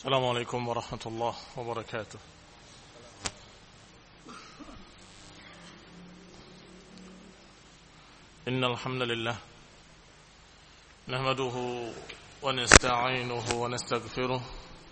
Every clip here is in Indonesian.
السلام عليكم ورحمة الله وبركاته. إن الحمد لله نحمده ونستعينه ونستغفره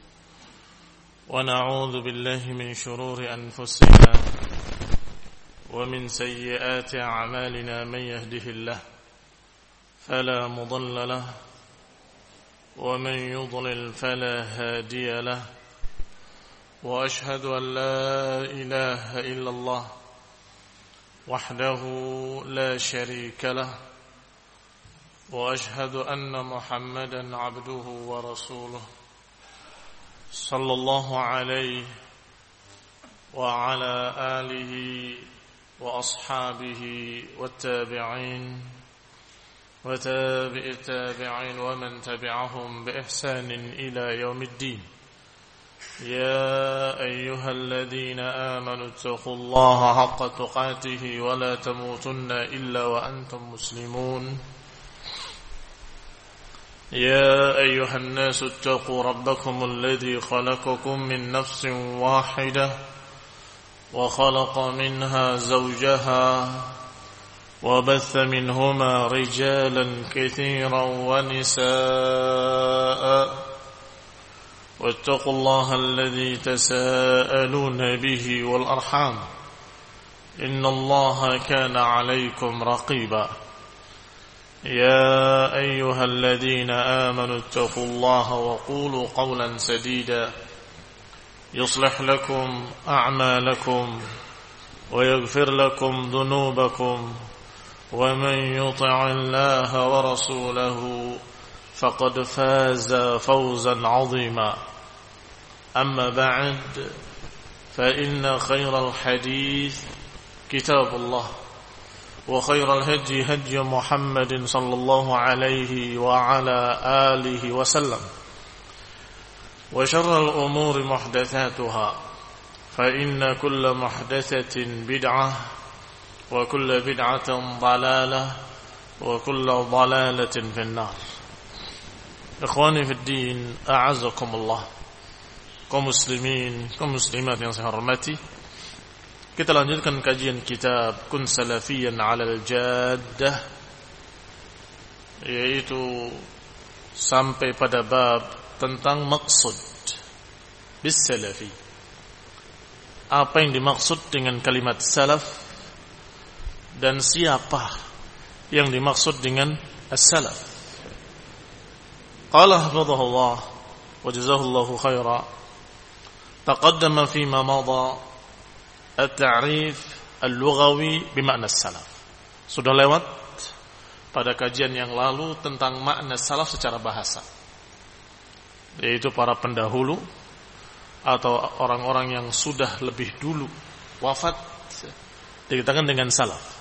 ونعوذ بالله من شرور أنفسنا ومن سيئات أعمالنا. من يهده الله فلا مضل له ومن يضلل فلا هادي له، وأشهد أن لا إله إلا الله وحده لا شريك له، وأشهد أن محمدا عبده ورسوله صلى الله عليه وعلى آله وأصحابه والتابعين وتابع التابعين ومن تبعهم بإحسان إلى يوم الدين. يا أيها الذين آمنوا اتقوا الله حق تقاته ولا تموتن إلا وأنتم مسلمون. يا أيها الناس اتقوا ربكم الذي خلقكم من نفس واحدة وخلق منها زوجها وبث منهما رجالا كثيرا ونساء، واتقوا الله الذي تساءلون به والأرحام إن الله كان عليكم رقيبا. يا أيها الذين آمنوا اتقوا الله وقولوا قولا سديدا يصلح لكم أعمالكم ويغفر لكم ذنوبكم، ومن يطع الله ورسوله فقد فاز فوزا عظيما. أما بعد، فإن خير الحديث كتاب الله، وخير الهدي هدي محمد صلى الله عليه وعلى آله وسلم، وشر الأمور محدثاتها، فإن كل محدثة بدعة وكل بدعة ضلالة وكل ضلالة في النار. Ikhwani fi din, a'azzakumullah, kaum muslimin, kaum muslimat yang saya hormati. Kita lanjutkan kajian kitab Kun Salafiyan 'alal Jaddah, yaitu sampai pada bab tentang maksud bis salafi. Apa yang dimaksud dengan kalimat salaf dan siapa yang dimaksud dengan as-salaf. Qala hafidhahullah wa jazahullahu khaira, taqaddama fima madha at-ta'rif al-lughawi bima'na as-salaf. Sudah lewat pada kajian yang lalu tentang makna salaf secara bahasa, yaitu para pendahulu atau orang-orang yang sudah lebih dulu wafat dikatakan dengan salaf.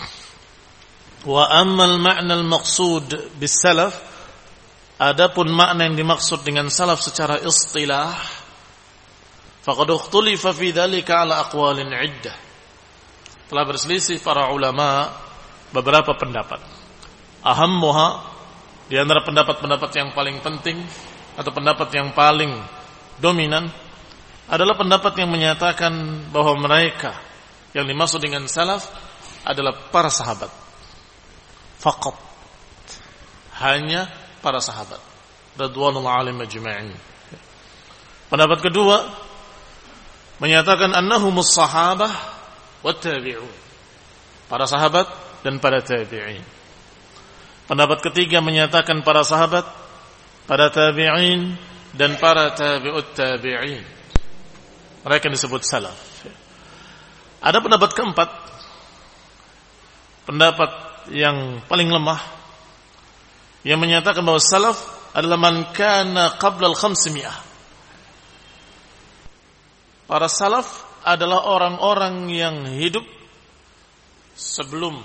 Wa ammal ma'na al-maqsud bis-salaf, adapun makna yang dimaksud dengan salaf secara istilah, faqad ikhtulifa fi dzalika ala aqwalin 'iddah. Telah berselisih para ulama beberapa pendapat. Ahammuha, di antara pendapat-pendapat yang paling penting atau pendapat yang paling dominan adalah pendapat yang menyatakan bahwa mereka yang dimaksud dengan salaf adalah para sahabat. Faqat, hanya para sahabat radhiyallahu alaihim ajma'in. Pendapat kedua menyatakan annahumus sahabah wat tabi'un, para sahabat dan para tabi'in. Pendapat ketiga menyatakan para sahabat, para tabi'in dan para tabi'ut tabi'in. Mereka disebut salaf. Ada pendapat keempat, pendapat yang paling lemah, yang menyatakan bahwa salaf adalah man kana qabla al-500. Para salaf adalah orang-orang yang hidup sebelum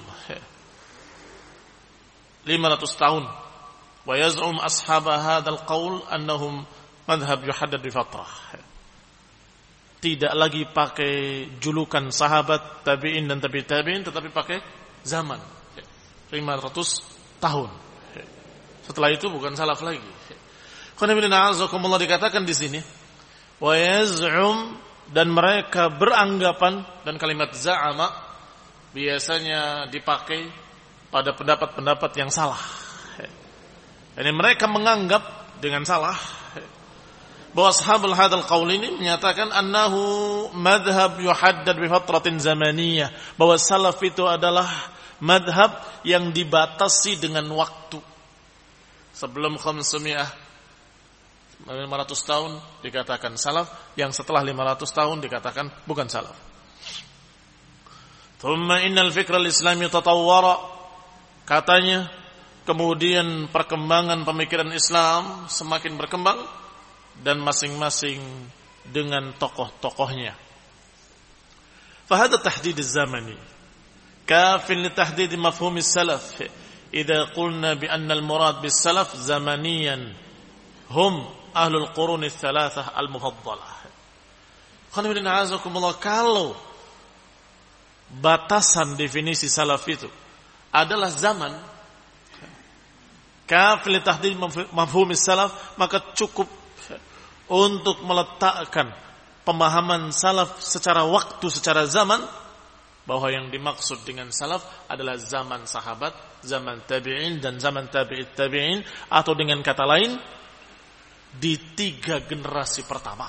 500 tahun. Wa yaz'um ashab hadzal qaul annahum madhhab yuhaddad bi fatrah. Tidak lagi pakai julukan sahabat, tabi'in dan tabi'in, tetapi pakai zaman 500 tahun. Setelah itu bukan salaf lagi. Dikatakan di sini, wa yaz'um, dan mereka beranggapan, dan kalimat za'ama biasanya dipakai pada pendapat-pendapat yang salah. Jadi mereka menganggap dengan salah bahwa ashabul hadzal qaul ini menyatakan annahu madhhab yuhaddad bi fatratin zamaniyah, bahwa salaf itu adalah madhab yang dibatasi dengan waktu. Sebelum 500 tahun dikatakan salaf, yang setelah 500 tahun dikatakan bukan salaf. Thumma innal fikra al-islami tatawwara, katanya kemudian perkembangan pemikiran Islam semakin berkembang, dan masing-masing dengan tokoh-tokohnya. Fahada tahdid az-zamani kafin li tahdid mafhum as-salaf idza qulna bi anna al-murad bis-salaf zamaniyan hum ahlul qurun ats-tsalatsah al-mufaddalah. Kalau batasan definisi salaf itu adalah zaman, kafil tahdid mafhum as-salaf, maka cukup untuk meletakkan pemahaman salaf secara waktu, secara zaman, bahwa yang dimaksud dengan salaf adalah zaman sahabat, zaman tabi'in, dan zaman tabi'it tabi'in, atau dengan kata lain di 3 generasi pertama.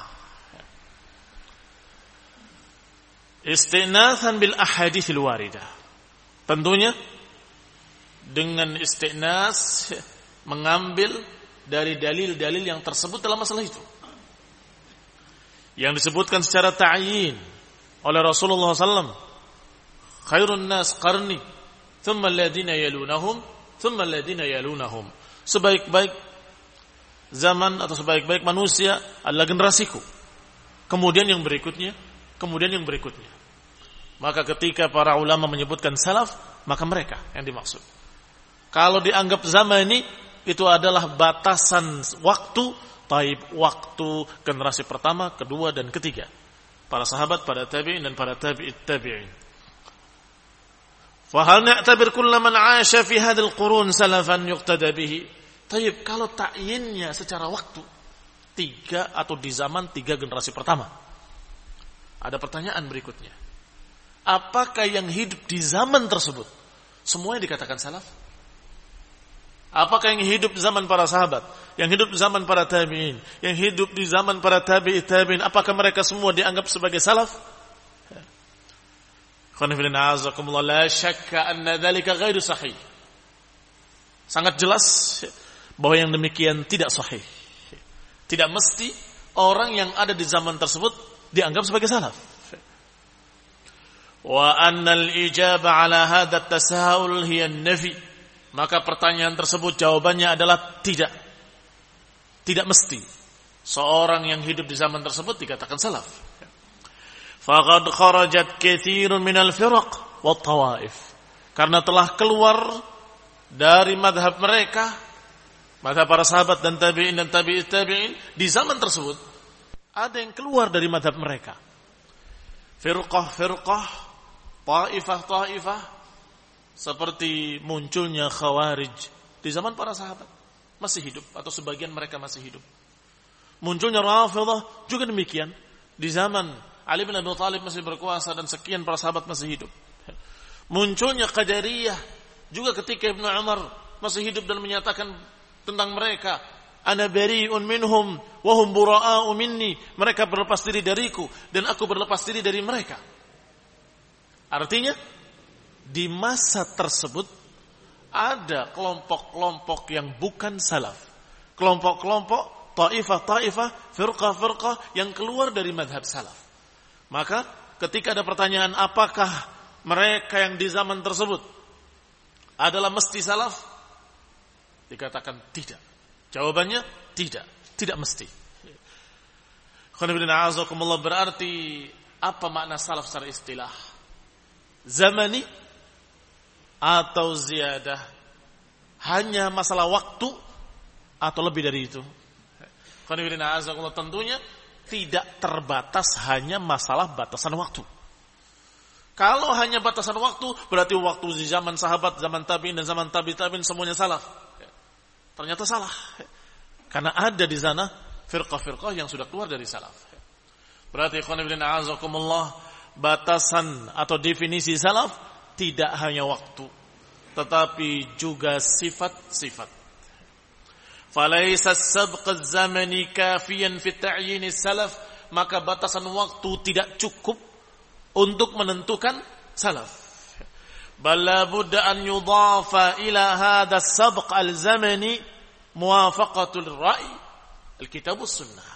Istinatsan bil ahaditsil waridah, tentunya dengan istinas mengambil dari dalil-dalil yang tersebut dalam masalah itu, yang disebutkan secara ta'yin oleh Rasulullah SAW. Khairun nas qarni, thumma alladhina yalunahum, thumma alladhina yalunahum. Sebaik-baik zaman atau sebaik-baik manusia adalah generasiku, kemudian yang berikutnya, kemudian yang berikutnya. Maka ketika para ulama menyebutkan salaf, maka mereka yang dimaksud. Kalau dianggap zaman ini, itu adalah batasan waktu, taib waktu generasi pertama, kedua, dan ketiga, para sahabat, para tabi'in, dan para tabi'it tabi'in. Fa hal na'tabir kulla man 'asha fi hadzal qurun salafan yuqtada bihi? Taib, kalau ta'yinnya secara waktu 3 atau di zaman 3 generasi pertama, ada pertanyaan berikutnya. Apakah yang hidup di zaman tersebut semuanya dikatakan salaf? Apakah yang hidup di zaman para sahabat, yang hidup di zaman para tabi'in, yang hidup di zaman para tabi'it tabi'in, apakah mereka semua dianggap sebagai salaf? La syakka anna dzalika ghairu sahih. Sangat jelas bahwa yang demikian tidak sahih. Tidak mesti orang yang ada di zaman tersebut dianggap sebagai salaf. Wa annal ijaba ala hadha at-tasahul hiya an-nafi. Maka pertanyaan tersebut jawabannya adalah tidak. Tidak mesti seorang yang hidup di zaman tersebut dikatakan salaf. Faqad kharajat katsirun minal firaq wat tawaif. Karena telah keluar dari madhab mereka, madhab para sahabat dan tabi'in dan tabi'it tabi'in, di zaman tersebut ada yang keluar dari madhab mereka. Firqah-firqah, ta'ifah-ta'ifah, seperti munculnya Khawarij di zaman para sahabat masih hidup, atau sebagian mereka masih hidup. Munculnya Rafidhah juga demikian di zaman Ali bin Abi Thalib masih berkuasa dan sekian para sahabat masih hidup. Munculnya Qadariyah juga ketika Ibnu Umar masih hidup dan menyatakan tentang mereka, ana bari'un minhum wa hum bura'a'u minni, mereka berlepas diri dariku dan aku berlepas diri dari mereka. Artinya di masa tersebut ada kelompok-kelompok yang bukan salaf, kelompok-kelompok, ta'ifah-ta'ifah, firqah-firqah yang keluar dari madhab salaf. Maka ketika ada pertanyaan apakah mereka yang di zaman tersebut adalah mesti salaf, dikatakan tidak. Jawabannya tidak, tidak mesti. Berarti apa makna salaf secara istilah? Zamani atau ziyadah, hanya masalah waktu atau lebih dari itu? Tentunya tidak terbatas hanya masalah batasan waktu. Kalau hanya batasan waktu, berarti waktu di zaman sahabat, zaman tabi'in dan zaman tabi'in semuanya salaf. Ternyata salah. Karena ada di sana firqah-firqah yang sudah keluar dari salaf. Berarti ikhwan fillah a'azakumullah, batasan atau definisi salaf tidak hanya waktu, tetapi juga sifat-sifat. Falaisa as-sabq az-zamani kafiyan fi ta'yin salaf, maka batasan waktu tidak cukup untuk menentukan salaf. Bal la budda an yudafa ila hadha as-sabq al-zamani muwafaqatul ra'i al-kitab was-sunnah.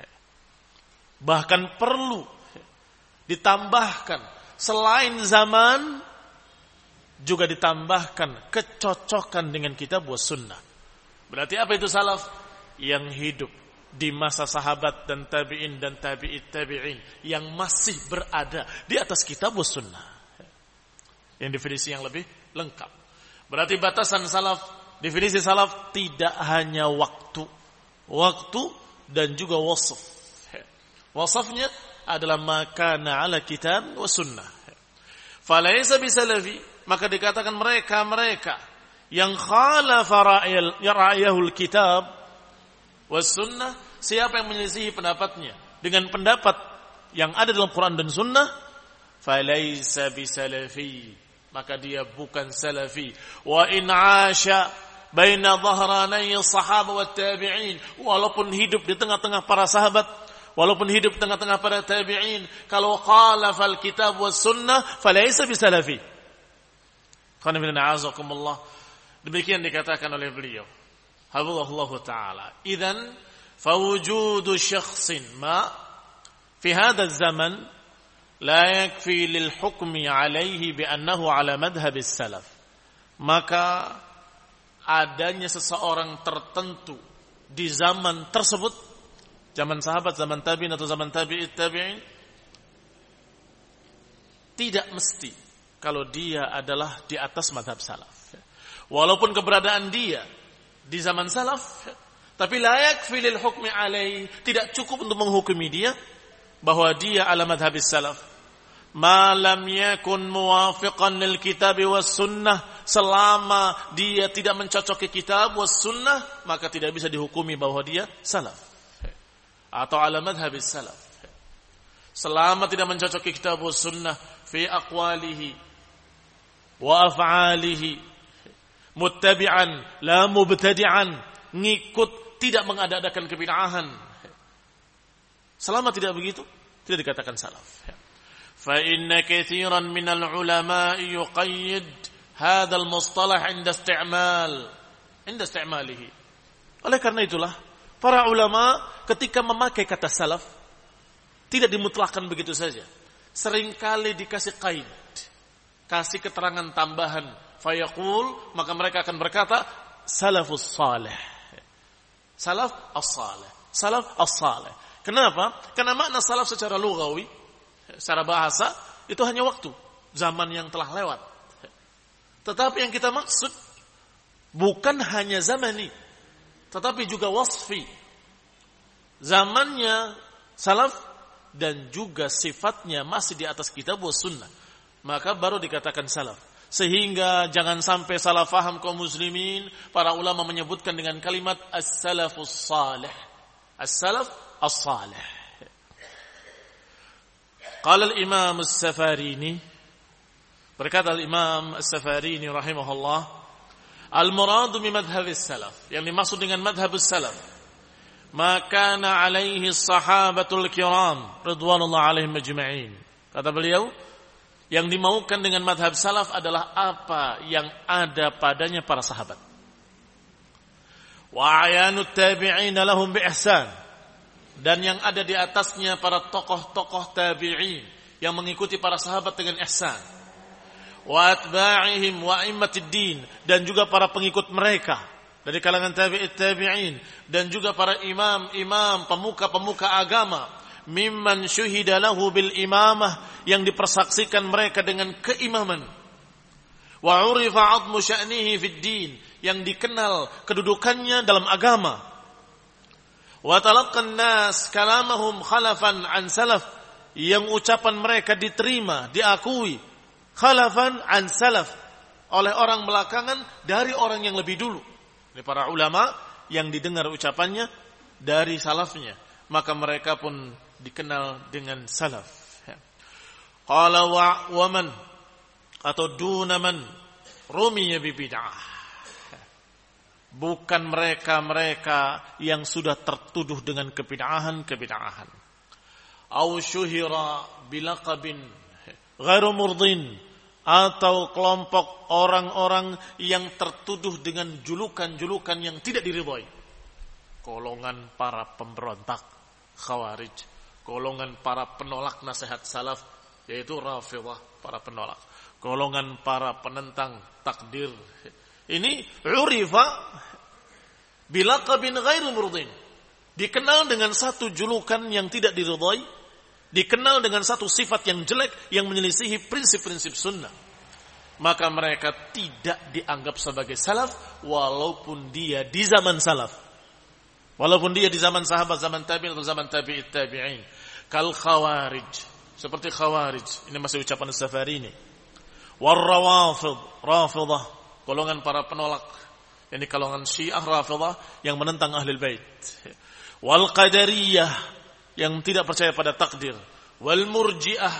Bahkan perlu ditambahkan selain zaman juga ditambahkan kecocokan dengan kitab was sunnah. Berarti apa itu salaf? Yang hidup di masa sahabat dan tabi'in dan tabi'it tabi'in, yang masih berada di atas kitab was sunnah. Yang definisi yang lebih lengkap. Berarti batasan salaf, definisi salaf tidak hanya waktu dan juga wasf. Wasafnya adalah makana ala kitab wa sunnah. Falaysa bisalafi, maka dikatakan mereka yang khalafa ra'yahul kitab wa sunnah, siapa yang menyelisihi pendapatnya dengan pendapat yang ada dalam Quran dan sunnah, falaysa bisalafi, maka dia bukan salafi. Wa in 'asha baina dhahranay sahabah wa tabi'in, walaupun hidup di tengah-tengah para sahabat, walaupun hidup tengah-tengah para tabi'in, kalau khalafal kitab was sunnah falaysa bisalafi. Qul inna a'azakumullah. Demikian dikatakan oleh beliau. Hafizahullah taala. Idzan fawujudu syakhsin ma fi hadha zaman la yakfi lil hukmi alayhi bi annahu ala madhhab as-salaf. Maka adanya seseorang tertentu di zaman tersebut, zaman sahabat, zaman tabi'in atau zaman tabi'it tabi'in, tidak mesti kalau dia adalah di atas mazhab salaf. Walaupun keberadaan dia di zaman salaf, tapi la yakfi lil hukmi alaihi, tidak cukup untuk menghukumi dia bahwa dia ala madhabis salaf. Ma lam yakun muwafiqan lil kitab was sunnah, selama dia tidak mencocoki kitab was sunnah, maka tidak bisa dihukumi bahwa dia salaf atau ala madhabis salaf. Selama tidak mencocoki kitab was sunnah fi aqwalihi wa af'alihi, muttabi'an la mubtadi'an, ngikut, tidak mengada-adakan kebid'ahan. Selama tidak begitu, tidak dikatakan salaf. Fa inna katsiran minal ulama'i yuqayyid hadzal mustalah 'inda istimalihi. Oleh karena itulah para ulama ketika memakai kata salaf tidak dimutlakkan begitu saja. Seringkali dikasih qaid, kasih keterangan tambahan, fayaqul, maka mereka akan berkata salafus salih, salaf as-salih, salaf as-salih. Kenapa? Karena makna salaf secara lughawi, secara bahasa itu hanya waktu, zaman yang telah lewat. Tetapi yang kita maksud bukan hanya zamani, tetapi juga wasfi, zamannya salaf dan juga sifatnya masih di atas kitab wa sunnah, maka baru dikatakan salaf. Sehingga jangan sampai salah faham kaum muslimin, para ulama menyebutkan dengan kalimat as-salafus salih, as-salaf as-salih. Qala al-imam as-Safarini, berkata al-imam as-Safarini rahimahullah, al-muradu bi madhhabis salaf, yang dimaksud dengan madhhabus salaf ma kana alaihi sahabatul kiram radhiyallahu alaihim ajma'in. Kata beliau, yang dimaukan dengan madhab salaf adalah apa yang ada padanya para sahabat. Wa ayanut tabi'in lahum bi ihsan, dan yang ada di atasnya para tokoh-tokoh tabi'in yang mengikuti para sahabat dengan ihsan. Wa atba'ihim wa a'immatid din, dan juga para pengikut mereka dari kalangan tabi'it tabi'in, dan juga para imam-imam, pemuka-pemuka agama, mimman syuhida lahu bil imamah, yang dipersaksikan mereka dengan keimaman. Wa urifa 'azmu sya'nihi fid din, yang dikenal kedudukannya dalam agama. Wa talaqqan nas kalamahum khalafan an salaf, yang ucapan mereka diterima, diakui khalafan an salaf, oleh orang belakangan dari orang yang lebih dulu. Ini para ulama yang didengar ucapannya dari salafnya, maka mereka pun dikenal dengan salaf. Qala wa man atau duna man rumiya bi bid'ah. Bukan mereka yang sudah tertuduh dengan kebid'ahan. Au syuhira bilaqabin ghairu murdin, atau kelompok orang-orang yang tertuduh dengan julukan-julukan yang tidak diridhai. Golongan para pemberontak Khawarij, golongan para penolak nasihat salaf yaitu Rafidhah, para penolak, golongan para penentang takdir. Ini urifa bilaqabin ghairu murdin, dikenal dengan satu julukan yang tidak diridhai, dikenal dengan satu sifat yang jelek yang menyelisihi prinsip-prinsip sunnah. Maka mereka tidak dianggap sebagai salaf walaupun dia di zaman salaf, walaupun dia di zaman sahabat, zaman tabi'in atau zaman tabi'it tabi'in. Kal khawarij, seperti khawarij, ini masih ucapan Safarini. War Rafidhah, golongan para penolak, ini golongan Syiah Rafidhah yang menentang Ahlul Bait. Wal Qadariyah, yang tidak percaya pada takdir. Wal Murji'ah,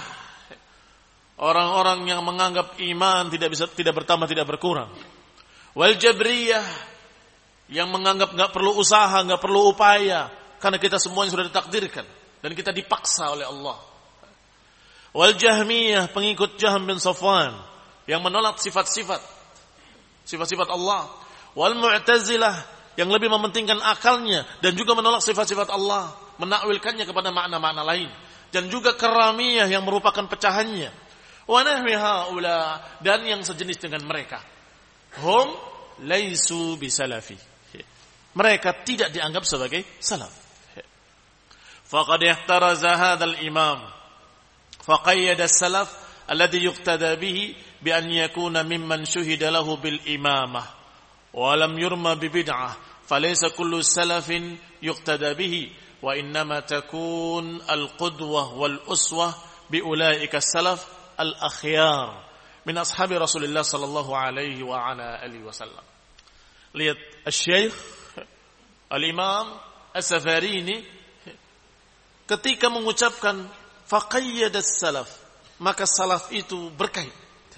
orang-orang yang menganggap iman tidak bertambah, tidak berkurang. Wal Jabriyah, yang menganggap enggak perlu usaha, enggak perlu upaya, karena kita semuanya sudah ditakdirkan dan kita dipaksa oleh Allah. Wal Jahmiyah, pengikut Jahm bin Safwan, yang menolak sifat-sifat Allah. Wal Mu'tazilah, yang lebih mementingkan akalnya dan juga menolak sifat-sifat Allah, menakwilkannya kepada makna-makna lain. Dan juga Karamiyah yang merupakan pecahannya. Wa nahwi haula, dan yang sejenis dengan mereka. Hum laisu bisalafi, mereka tidak dianggap sebagai salaf. Faqad ihtaraza hadzal imam faqayyada as-salaf alladhi yuqtada bihi bi an yakuna mimman shuhida lahu bil imamah wa lam yurma bi bid'ah, falaysa kullu salafin yuqtada bihi wa innama takun al-qudwah wal uswah bi ulaika as-salaf al-akhyar min ashabi Rasulillah sallallahu alaihi wa ala alihi wasallam. Lihat Syekh Al-Imam As-Safarini ketika mengucapkan faqayyadas salaf, maka salaf itu berkait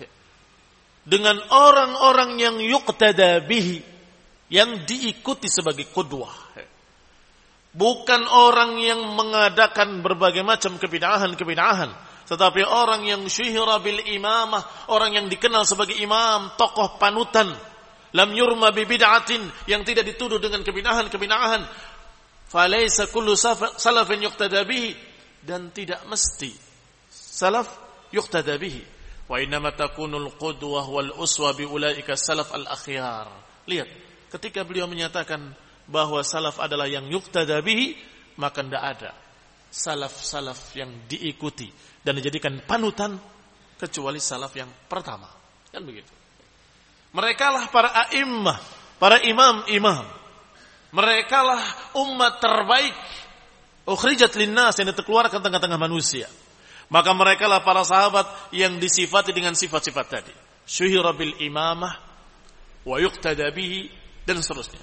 dengan orang-orang yang yuqtada bihi, yang diikuti sebagai qudwah. Bukan orang yang mengadakan berbagai macam kebid'ahan, tetapi orang yang syuhira bil imamah, orang yang dikenal sebagai imam, tokoh panutan. Lam yurma bi bid'atin, yang tidak dituduh dengan kebid'ahan. Falaysa kullu salafin yuqtada bihi, dan tidak mesti salaf yuqtada bihi. Wa innama takunul qudwah wal uswa bi ulaika salaf al akhyar. Lihat, ketika beliau menyatakan bahwa salaf adalah yang yuqtada bihi, maka tidak ada salaf-salaf yang diikuti dan dijadikan panutan kecuali salaf yang pertama. Kan begitu. Mereka lah para a'immah, para imam-imam. Mereka lah umat terbaik. Ukhrijat linnas, yang dikeluarkan tengah-tengah manusia. Maka mereka lah para sahabat yang disifati dengan sifat-sifat tadi. Syuhira bil imamah, wa yuqtada bihi, dan seterusnya.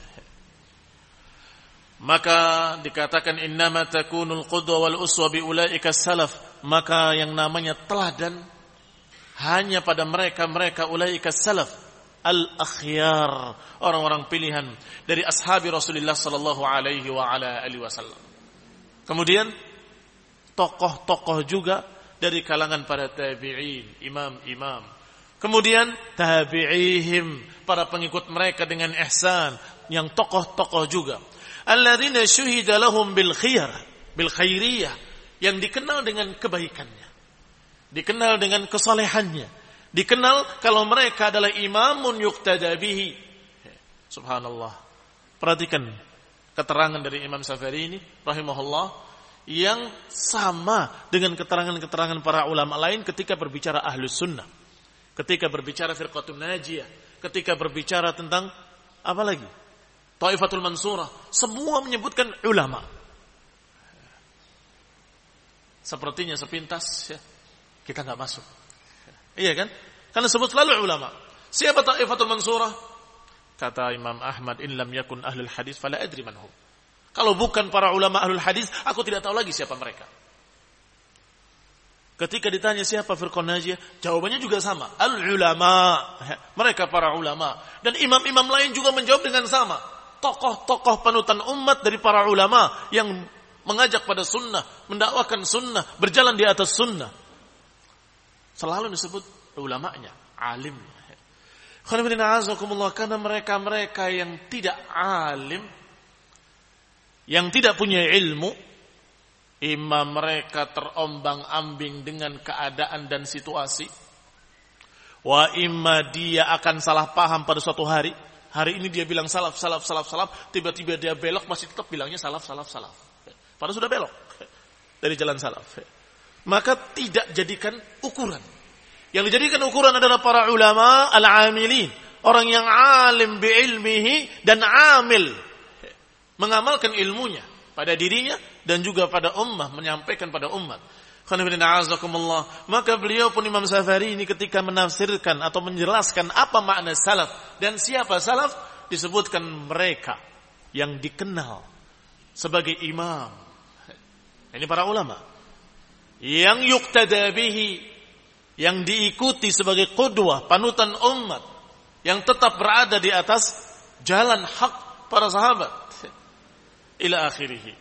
Maka dikatakan innama takunul qudwa wal uswa bi ulaika salaf, maka yang namanya teladan hanya pada mereka ulaika salaf al-akhyar, orang-orang pilihan dari ashabi Rasulullah sallallahu alaihi wa ala alihi wasallam. Kemudian tokoh-tokoh juga dari kalangan para tabi'in, imam-imam. Kemudian tabi'ihim, para pengikut mereka dengan ihsan, yang tokoh-tokoh juga. Alladzina syuhida lahum bil khairiyah, yang dikenal dengan kebaikannya, dikenal dengan kesalehannya, dikenal kalau mereka adalah imamun yuqtada bihi. Subhanallah. Perhatikan keterangan dari Imam Safarini rahimahullah yang sama dengan keterangan-keterangan para ulama lain ketika berbicara ahlus sunnah, ketika berbicara firqatun najiyah, ketika berbicara tentang apa lagi? Taifatul mansurah. Semua menyebutkan ulama. Sepertinya sepintas ya, kita enggak masuk. Iya kan? Karena sebut selalu ulama. Siapa Taifatul Mansurah? Kata Imam Ahmad, in lam yakun ahlul hadis fala adri man hum. Kalau bukan para ulama ahlul hadis, aku tidak tahu lagi siapa mereka. Ketika ditanya siapa firqah najiyah, jawabannya juga sama. Al-ulama. Mereka para ulama. Dan imam-imam lain juga menjawab dengan sama. Tokoh-tokoh panutan umat dari para ulama yang mengajak pada sunnah, mendakwakan sunnah, berjalan di atas sunnah. Selalu disebut ulamanya, alimnya. Karena mereka-mereka yang tidak alim, yang tidak punya ilmu, imam mereka terombang-ambing dengan keadaan dan situasi. Wa imma dia akan salah paham pada suatu hari. Hari ini dia bilang salaf, tiba-tiba dia belok masih tetap bilangnya salaf. Padahal sudah belok dari jalan salaf. Maka tidak jadikan ukuran. Yang dijadikan ukuran adalah para ulama al-amilin. Orang yang alim bi'ilmihi dan amil. Mengamalkan ilmunya pada dirinya dan juga pada ummah. Menyampaikan pada umat. Maka beliau pun Imam Safari ini ketika menafsirkan atau menjelaskan apa makna salaf. Dan siapa salaf? Disebutkan mereka yang dikenal sebagai imam. Ini para ulama. Yang yuqtada bihi, yang diikuti sebagai qudwah, panutan umat, yang tetap berada di atas jalan hak para sahabat. Ila akhirih.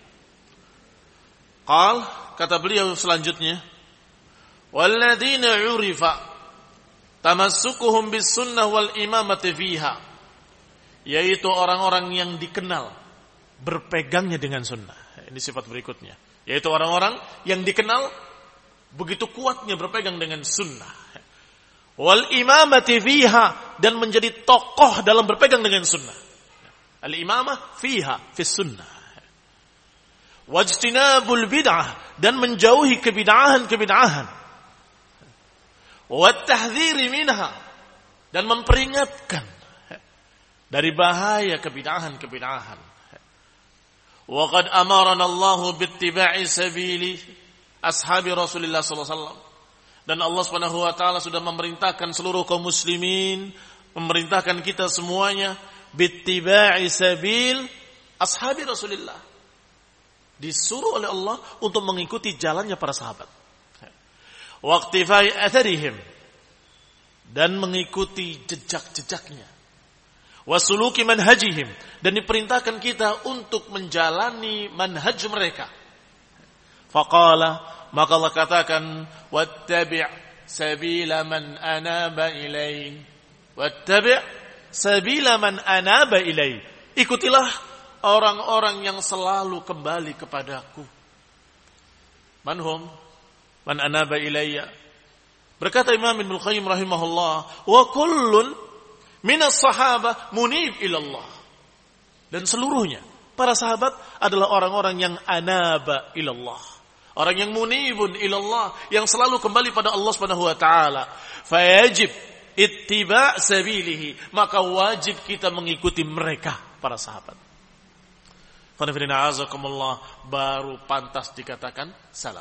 Kata beliau selanjutnya, walladzina urifa tamassukuhum bis sunnah wal imamati fiha, yaitu orang-orang yang dikenal berpegangnya dengan sunnah. Ini sifat berikutnya, yaitu orang-orang yang dikenal begitu kuatnya berpegang dengan sunnah. Wal imamati fiha, dan menjadi tokoh dalam berpegang dengan sunnah. Al imamah fiha, fis sunnah. Wajtinabul bid'ah, dan menjauhi kebid'ahan. Wat tahdhiri minha, dan memperingatkan dari bahaya kebid'ahan. Wa qad amarana Allahu bittiba'i sabili ashabi Rasulullah sallallahu alaihi wasallam. Dan Allah Subhanahu wa taala sudah memerintahkan seluruh kaum muslimin, memerintahkan kita semuanya bittiba'i sabil ashabi Rasulullah. Disuruh oleh Allah untuk mengikuti jalannya para sahabat. Waqtifai atharihim, dan mengikuti jejak-jejaknya. Wasuluki manhajihim, dan diperintahkan kita untuk menjalani manhaj mereka. Faqala, maka Allah katakan, wattabi' sabila man anaba ilai. Wattabi' sabila man anaba ilai. Ikutilah orang-orang yang selalu kembali kepadaku. Manhum man anaba ilayya. Berkata Imam Ibnu Qayyim rahimahullah, wa kullun minas sahabah munib ilallah. Dan seluruhnya para sahabat adalah orang-orang yang anaba ilallah. Orang yang munibun ilallah, yang selalu kembali pada Allah Subhanahu wa taala. Fayajib ittiba' sabilihi, maka wajib kita mengikuti mereka para sahabat. Baru pantas dikatakan salaf.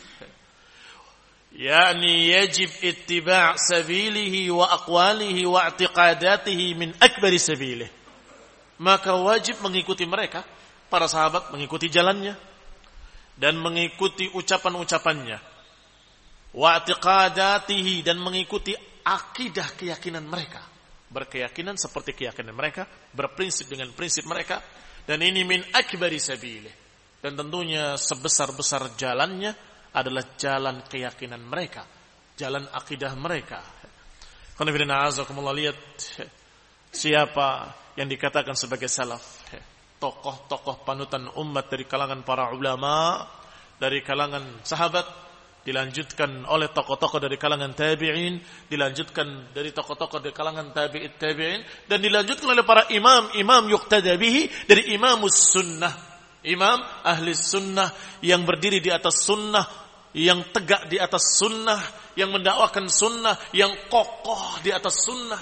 Yani yajib ittiba' sabilihi wa aqwalihi wa i'tiqadatihi min akbari sabilihi. Maka wajib mengikuti mereka para sahabat, mengikuti jalannya dan mengikuti ucapan-ucapannya, wa i'tiqadatihi, dan mengikuti akidah keyakinan mereka, berkeyakinan seperti keyakinan mereka, berprinsip dengan prinsip mereka, dan ini min akbari sabilih, dan tentunya sebesar-besar jalannya adalah jalan keyakinan mereka, jalan akidah mereka. Lihat siapa yang dikatakan sebagai salaf. Tokoh-tokoh panutan umat dari kalangan para ulama, dari kalangan sahabat, dilanjutkan oleh tokoh-tokoh dari kalangan tabi'in, dilanjutkan dari tokoh-tokoh dari kalangan tabi'in, dan dilanjutkan oleh para imam yuqtada bihi, dari imamus sunnah, imam ahli sunnah yang berdiri di atas sunnah, yang tegak di atas sunnah, yang mendakwakan sunnah, yang kokoh di atas sunnah,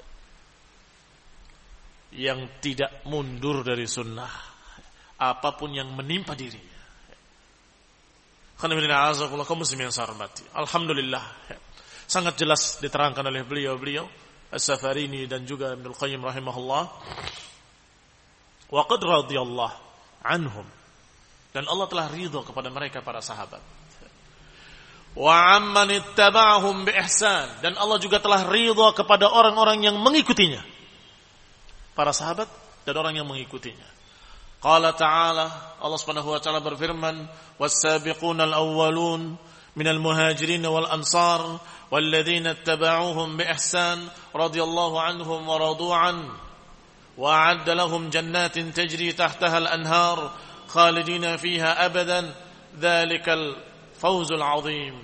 yang tidak mundur dari sunnah apapun yang menimpa dirinya. Alhamdulillah, sangat jelas diterangkan oleh beliau As-Safarini dan juga Ibnu Qayyim rahimahullah, wa qad radiyallahu anhum, dan Allah telah ridha kepada mereka para sahabat. Wa amman ittaba'ahum bi ihsan, dan Allah juga telah ridha kepada orang-orang yang mengikutinya, para sahabat dan orang yang mengikutinya. Qala ta'ala, Allah Subhanahu wa ta'ala berfirman, was-sabiqunal awwalun minal muhajirin wal ansar walladzina ittaba'uuhum bi ihsan radhiyallahu anhum wa radu an wa a'adda lahum jannatin tajri tahtaha al-anhar khalidina fiha abadan dzalikal fawzul 'adzim.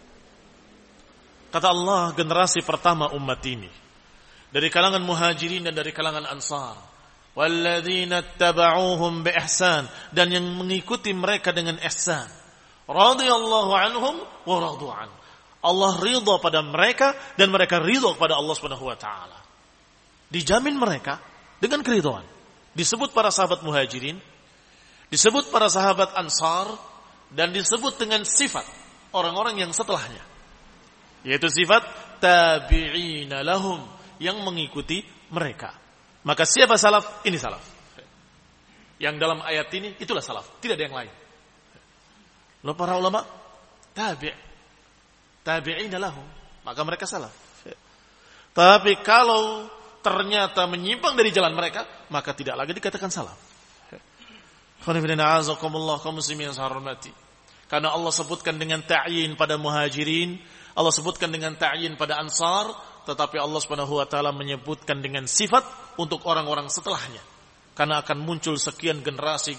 Kata Allah, generasi pertama umat ini dari kalangan muhajirin dan dari kalangan ansar, walladzina ittaba'uuhum bi ihsan, dan yang mengikuti mereka dengan ihsan, radhiyallahu anhum wa radu an. Allah ridha pada mereka dan mereka ridha kepada Allah Subhanahu wa taala. Dijamin mereka dengan keridhaan. Disebut para sahabat muhajirin, disebut para sahabat ansar, dan disebut dengan sifat orang-orang yang setelahnya, yaitu sifat tabi'ina lahum, yang mengikuti mereka. Maka siapa salaf? Ini salaf. Yang dalam ayat ini, itulah salaf. Tidak ada yang lain. Lalu para ulama, tabi'ina lahum, maka mereka salaf. Tapi kalau ternyata menyimpang dari jalan mereka, maka tidak lagi dikatakan salaf. Karena Allah sebutkan dengan ta'yin pada muhajirin, Allah sebutkan dengan ta'yin pada ansar, tetapi Allah Subhanahu wa taala menyebutkan dengan sifat untuk orang-orang setelahnya. Karena akan muncul sekian generasi,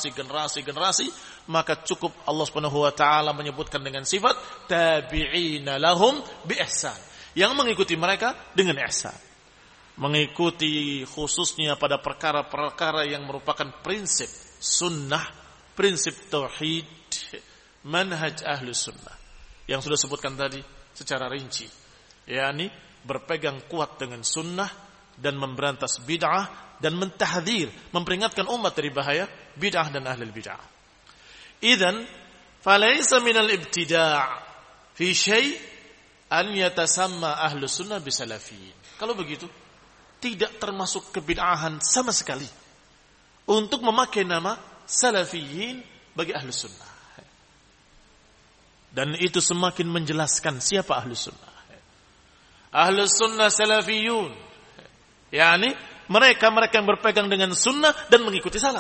maka cukup Allah Subhanahu wa taala menyebutkan dengan sifat tabi'ina lahum bi ihsan, yang mengikuti mereka dengan ihsan. Mengikuti khususnya pada perkara-perkara yang merupakan prinsip sunnah, prinsip tauhid, manhaj ahlus sunnah, yang sudah sebutkan tadi secara rinci, yakni berpegang kuat dengan sunnah dan memberantas bid'ah dan mentahdzir, memperingatkan umat dari bahaya bid'ah dan ahli bid'ah. Idzan falaysa minal ibtida' fi syai' an yatasamma ahli sunnah bisalafiyin. Kalau begitu, tidak termasuk kebid'ahan sama sekali untuk memakai nama salafiyin bagi ahli sunnah. Dan itu semakin menjelaskan siapa ahli sunnah. Ahlus sunnah salafiyun, yakni mereka yang berpegang dengan sunnah dan mengikuti salaf.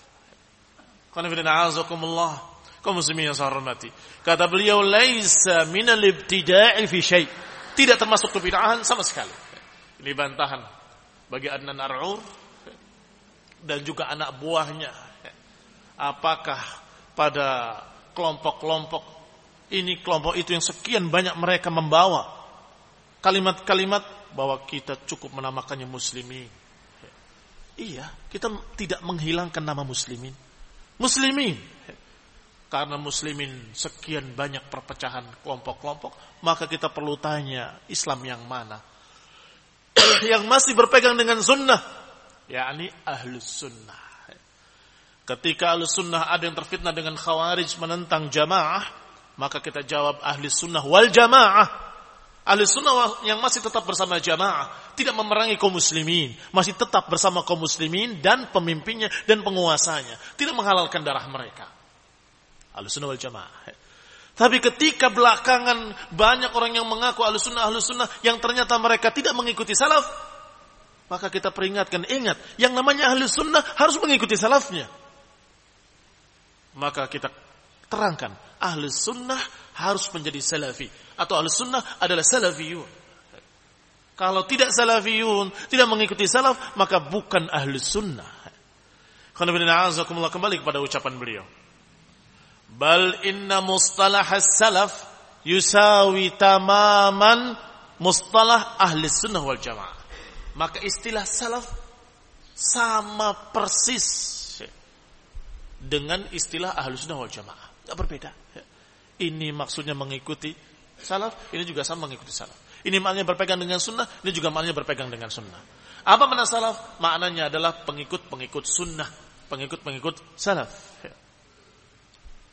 Kaum muslimin yang saya hormati, kata beliau, laisa minal ibtida'i fi syai', tidak termasuk kebid'ahan sama sekali. Ini bantahan bagi Adnan Ar'ur dan juga anak buahnya. Apakah pada kelompok-kelompok ini, kelompok itu, yang sekian banyak mereka membawa kalimat-kalimat bahwa kita cukup menamakannya muslimin. Iya, kita tidak menghilangkan nama muslimin. Karena muslimin sekian banyak perpecahan kelompok-kelompok, maka kita perlu tanya, Islam yang mana? Yang masih berpegang dengan sunnah, yakni ahlus sunnah. Ketika ahlus sunnah ada yang terfitnah dengan khawarij menentang jamaah, maka kita jawab ahli sunnah wal jamaah. Ahli sunnah yang masih tetap bersama jamaah, tidak memerangi kaum muslimin, masih tetap bersama kaum muslimin dan pemimpinnya dan penguasanya, tidak menghalalkan darah mereka. Ahli sunnah wal jamaah. Tapi ketika belakangan banyak orang yang mengaku ahli sunnah yang ternyata mereka tidak mengikuti salaf, maka kita peringatkan, ingat, yang namanya ahli sunnah harus mengikuti salafnya. Maka kita terangkan, ahli sunnah harus menjadi salafi, atau ahli sunnah adalah salafiyun. Kalau tidak salafiyun, tidak mengikuti salaf, maka bukan ahli sunnah. Kembali kepada ucapan beliau, bal inna mustalah salaf yusawi tamaman mustalah ahli sunnah wal jamaah. Maka istilah salaf sama persis dengan istilah ahli sunnah wal jamaah, tidak berbeda. Ini maksudnya mengikuti salaf, ini juga sama mengikuti salaf. Ini maknanya berpegang dengan sunnah, ini juga maknanya berpegang dengan sunnah. Apa makna salaf? Maknanya adalah pengikut-pengikut sunnah, pengikut-pengikut salaf.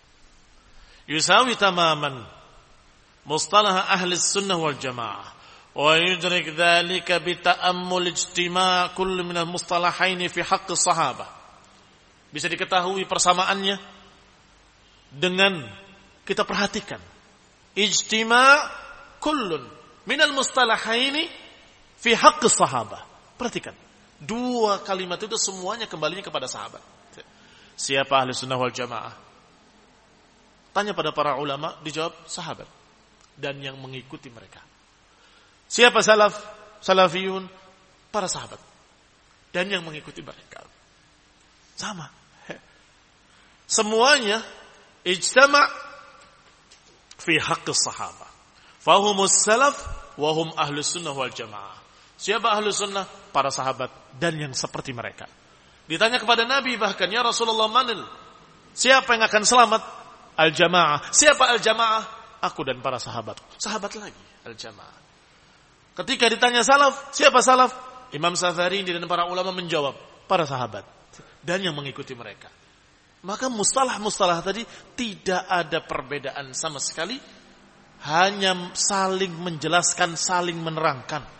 Yusawi tamaman mustalah ahli sunnah wal jamaah Wa yudrik dzalika bi ta'ammul ijtima' kull min al-mustalahain fi haqq as-sahabah. Bisa diketahui persamaannya dengan kita perhatikan ijtima' kullun min al-mustalahain fi haqq as-sahabah. Perhatikan, dua kalimat itu semuanya kembalinya kepada sahabat. Siapa ahli sunnah wal jamaah? Tanya pada para ulama, dijawab sahabat dan yang mengikuti mereka. Siapa salafiyun? Para sahabat dan yang mengikuti mereka. Sama. Semuanya ijtama' fi haqqis sahabah. Fahumus salaf wa hum ahlus sunnah wal jamaah. Siapa ahlus sunnah? Para sahabat dan yang seperti mereka. Ditanya kepada Nabi bahkan, ya Rasulullah, manil? Siapa yang akan selamat? Al-jamaah. Siapa al-jamaah? Aku dan para sahabat. Sahabat lagi, al-jamaah. Ketika ditanya salaf, siapa salaf? Imam Safarini dan para ulama menjawab, para sahabat dan yang mengikuti mereka. Maka mustalah-mustalah tadi tidak ada perbedaan sama sekali, hanya saling menjelaskan, saling menerangkan.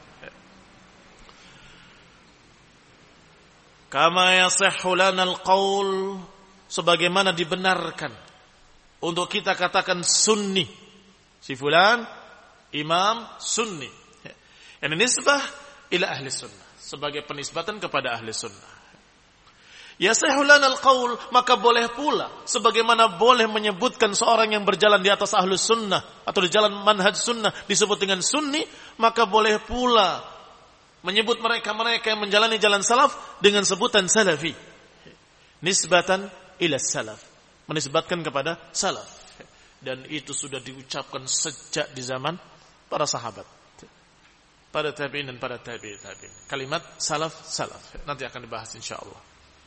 Kama yasihhu lana al-qaul, sebagaimana dibenarkan untuk kita katakan sunni. Si fulan imam sunni. Yang nisbah ila ahli sunnah, sebagai penisbatan kepada ahli sunnah. Yasihhu lana al-qaul, maka boleh pula sebagaimana boleh menyebutkan seorang yang berjalan di atas ahli sunnah atau di jalan manhaj sunnah disebut dengan sunni, maka boleh pula menyebut mereka-mereka yang menjalani jalan salaf dengan sebutan salafi. Nisbatan ila salaf. Menisbatkan kepada salaf. Dan itu sudah diucapkan sejak di zaman para sahabat. Para tabi'in dan para tabi'in. Kalimat salaf. Nanti akan dibahas insyaAllah.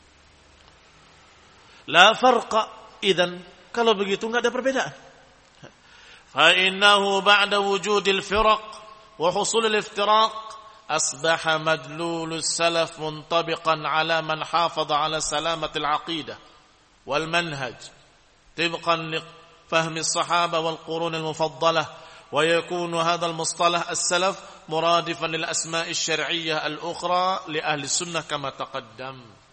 La farqa idan. Kalau begitu enggak ada perbedaan. Fa innahu ba'da wujudil firaq wa husulil iftiraq أصبح مدلول السلف منطبقا على من حافظ على سلامة العقيدة والمنهج طبقا لفهم الصحابة والقرون المفضلة ويكون هذا المصطلح السلف مرادفا للأسماء الشرعية الأخرى لأهل السنة كما تقدم.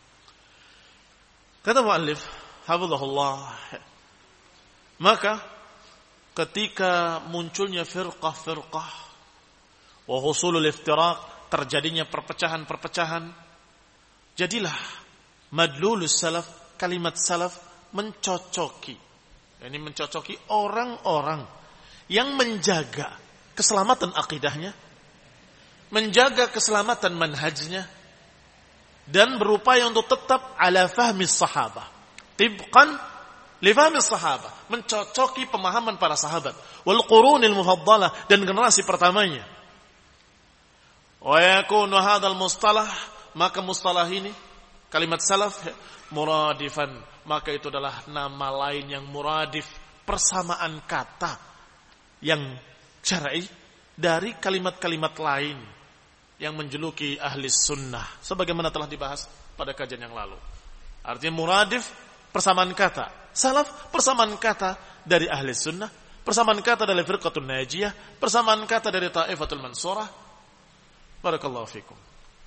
Kata muallif hafizahullah, maka ketika munculnya firqah wa husulul iftiraq, terjadinya perpecahan-perpecahan, jadilah madlulus salaf, kalimat salaf mencocoki orang-orang yang menjaga keselamatan akidahnya, menjaga keselamatan manhajnya, dan berupaya untuk tetap ala fahmi sahabah, tibqan li fahmi sahabah, mencocoki pemahaman para sahabat, wal qurunil mufaddalah, dan generasi pertamanya. Wa yakunu hadzal mustalah, maka mustalah ini kalimat salaf muradifan, maka itu adalah nama lain yang muradif, persamaan kata yang syar'i dari kalimat-kalimat lain yang menjuluki ahli sunnah, sebagaimana telah dibahas pada kajian yang lalu. Artinya muradif persamaan kata, salaf persamaan kata dari ahli sunnah, persamaan kata dari firqatun najiyah, persamaan kata dari ta'ifatul mansurah. Barakallahu fikum.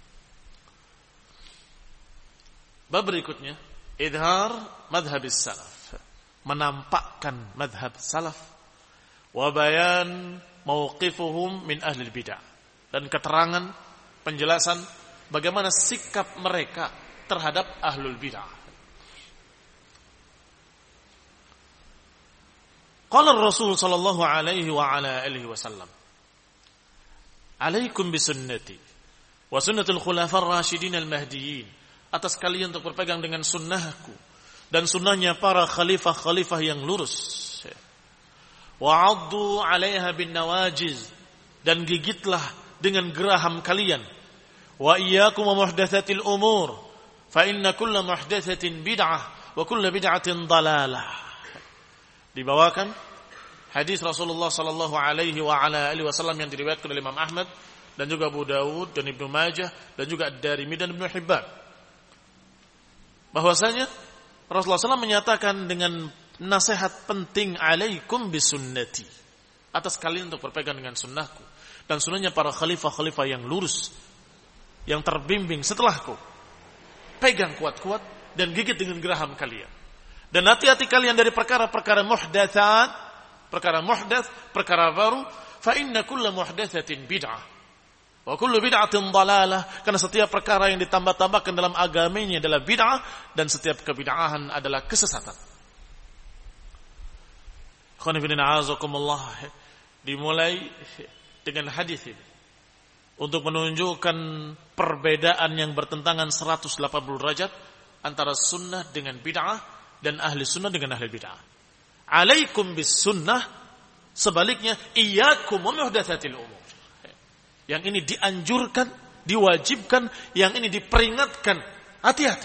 Bab berikutnya, idhar madhabis salaf, menampakkan madhab salaf, wa bayan mauqifuhum min ahli bidah, dan keterangan, penjelasan bagaimana sikap mereka terhadap ahlul bidah. Qala Rasul sallallahu alaihi wa ala alihi wasallam, alaikum bisunnati wa sunnatul khulafar rasyidin al-mahdiyyin, atas kalian untuk berpegang dengan sunnahku dan sunnahnya para khalifah-khalifah yang lurus. Wa 'addu 'alaiha bin nawajiz, dan gigitlah dengan geraham kalian. Wa iyyakum wa muhdatsatil umur, fa inna kulla muhdatsatin bid'ah wa kulla bid'atin dhalalah. Dibawakan hadis Rasulullah sallallahu alaihi wa ala alihi wasallam yang diriwayatkan oleh Imam Ahmad dan juga Abu Dawud dan Ibnu Majah dan juga Ad-Darimi dan Ibnu Hibban, bahwasanya Rasulullah SAW menyatakan dengan nasihat penting, alaikum bisunnati, atas kalian untuk berpegang dengan sunnahku dan sunnahnya para khalifah-khalifah yang lurus, yang terbimbing setelahku. Pegang kuat-kuat dan gigit dengan geraham kalian. Dan hati-hati kalian dari perkara-perkara muhdatsat, perkara muhdats, perkara baru. Fa inna kulla muhdatsatin bid'ah wa kullu bid'atin dhalalah. Karena setiap perkara yang ditambah-tambahkan dalam agama ini adalah bid'ah, dan setiap kebid'ahan adalah kesesatan. Khonifidina azakumullah. Dimulai dengan hadis ini untuk menunjukkan perbedaan yang bertentangan 180 derajat antara sunnah dengan bid'ah dan ahli sunnah dengan ahli bid'ah. Alaikum bis sunnah, sebaliknya iyyakum muhdatsatil umur. Yang ini dianjurkan, diwajibkan, yang ini diperingatkan, hati-hati.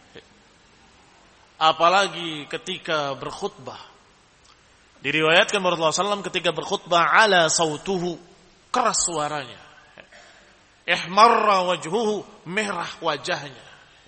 Apalagi ketika berkhutbah. Diriwayatkan Rasulullah SAW ketika berkhutbah ala sautuhu, keras suaranya. Ihmarra wajhuhu, merah wajahnya.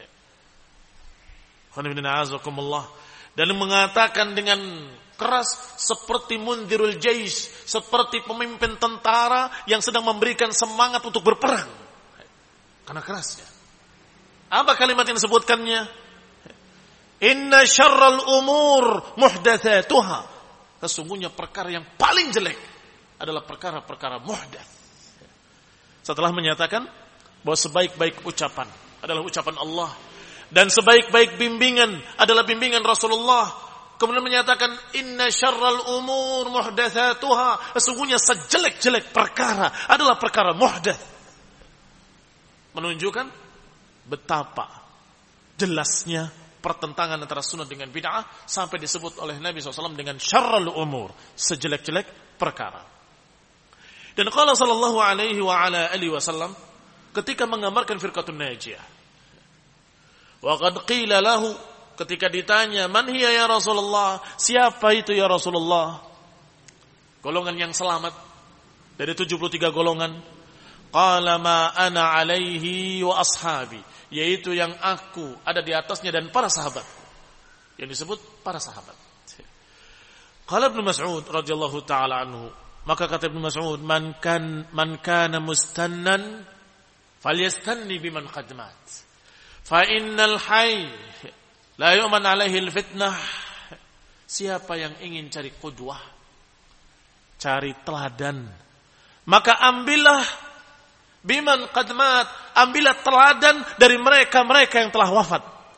Dan mengatakan dengan keras seperti mundirul jais, seperti pemimpin tentara yang sedang memberikan semangat untuk berperang. Karena kerasnya. Apa kalimat yang disebutkannya? Inna syarral umur muhdatsatuha. Sesungguhnya perkara yang paling jelek adalah perkara-perkara muhdats. Setelah menyatakan bahwa sebaik-baik ucapan adalah ucapan Allah, dan sebaik-baik bimbingan adalah bimbingan Rasulullah. Kemudian menyatakan inna syarral umur muhdatsatuha. Sesungguhnya sejelek-jelek perkara adalah perkara muhdats. Menunjukkan betapa jelasnya pertentangan antara sunnah dengan bid'ah sampai disebut oleh Nabi SAW dengan syarral umur, sejelek-jelek perkara. Dan qala sallallahu alaihi wa ala alihi wasallam ketika menggambarkan firqatun najiyah. Wa qad qila lahu, ketika ditanya, man hiya ya Rasulullah, siapa itu ya Rasulullah? Golongan yang selamat dari 73 golongan. Qala ma ana alaihi wa ashabi, yaitu yang aku ada di atasnya dan para sahabat. Yang disebut para sahabat. Qala Ibnu Mas'ud radhiyallahu taala anhu, maka kata Ibnu Mas'ud, man kana mustannan falyastanni biman qad mat. Fa innal hayy la yu'man alaihi al-fitnah. Siapa yang ingin cari qudwah, cari teladan, maka ambillah biman qad mat, ambillah teladan dari mereka-mereka yang telah wafat.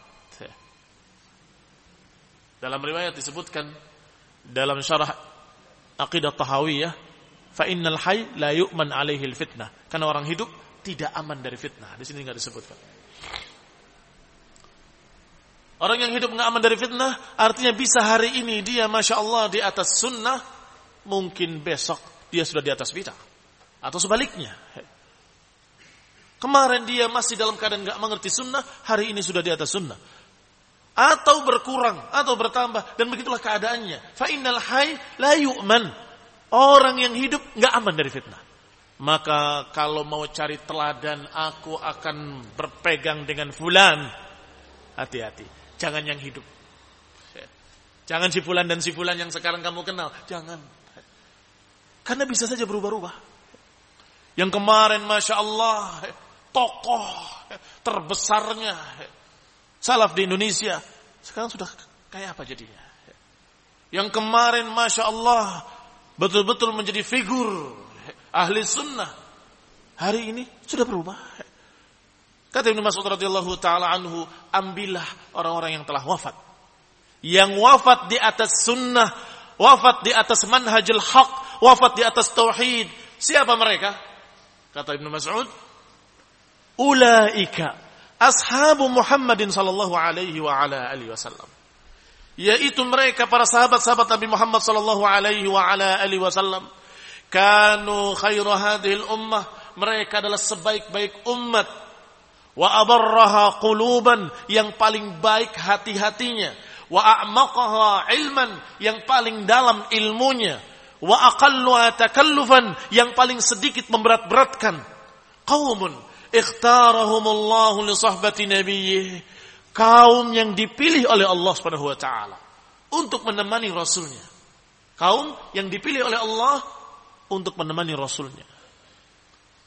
Dalam riwayat disebutkan dalam syarah Aqidah Tahawiyah, fa innal hayy la yu'man alaihi al-fitnah. Karena orang hidup tidak aman dari fitnah. Di sini enggak disebutkan. Orang yang hidup enggak aman dari fitnah, artinya bisa hari ini dia Masya Allah di atas sunnah, mungkin besok dia sudah di atas bid'ah. Atau sebaliknya. Kemarin dia masih dalam keadaan enggak mengerti sunnah, hari ini sudah di atas sunnah. Atau berkurang, atau bertambah. Dan begitulah keadaannya. Fa innal hayy la yu'man. Orang yang hidup enggak aman dari fitnah. Maka kalau mau cari teladan, aku akan berpegang dengan fulan. Hati-hati. Jangan yang hidup. Jangan si fulan dan si fulan yang sekarang kamu kenal. Jangan. Karena bisa saja berubah-ubah. Yang kemarin Masya Allah, tokoh terbesarnya salaf di Indonesia, sekarang sudah kayak apa jadinya? Yang kemarin Masya Allah betul-betul menjadi figur ahli sunnah, hari ini sudah berubah. Kata Ibnu Mas'ud radhiyallahu taala anhu, ambillah orang-orang yang telah wafat, yang wafat di atas sunnah, wafat di atas manhajul haq, wafat di atas tauhid. Siapa mereka? Kata Ibnu Mas'ud, ulaika ashabu Muhammadin sallallahu alaihi wa ala alihi wasallam. Yaitu mereka para sahabat-sahabat Nabi Muhammad sallallahu alaihi wa ala alihi wasallam. Kanu khairu hadhil ummah, mereka adalah sebaik-baik umat. Wa abarraha quluban, yang paling baik hati-hatinya. Wa a'maqaha ilman, yang paling dalam ilmunya. Wa aqalluha takallufan, yang paling sedikit memberat-beratkan. Qaumun ikhtarahumullahu li sahbati nabiyyih, kaum yang dipilih oleh Allah Subhanahu wa taala untuk menemani rasulnya. Kaum yang dipilih oleh Allah untuk menemani rasulnya.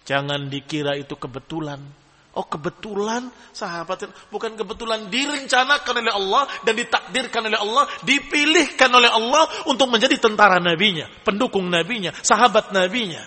Jangan dikira itu kebetulan. Oh, kebetulan sahabat, bukan kebetulan, direncanakan oleh Allah dan ditakdirkan oleh Allah, dipilihkan oleh Allah untuk menjadi tentara nabinya, pendukung nabinya, sahabat nabinya.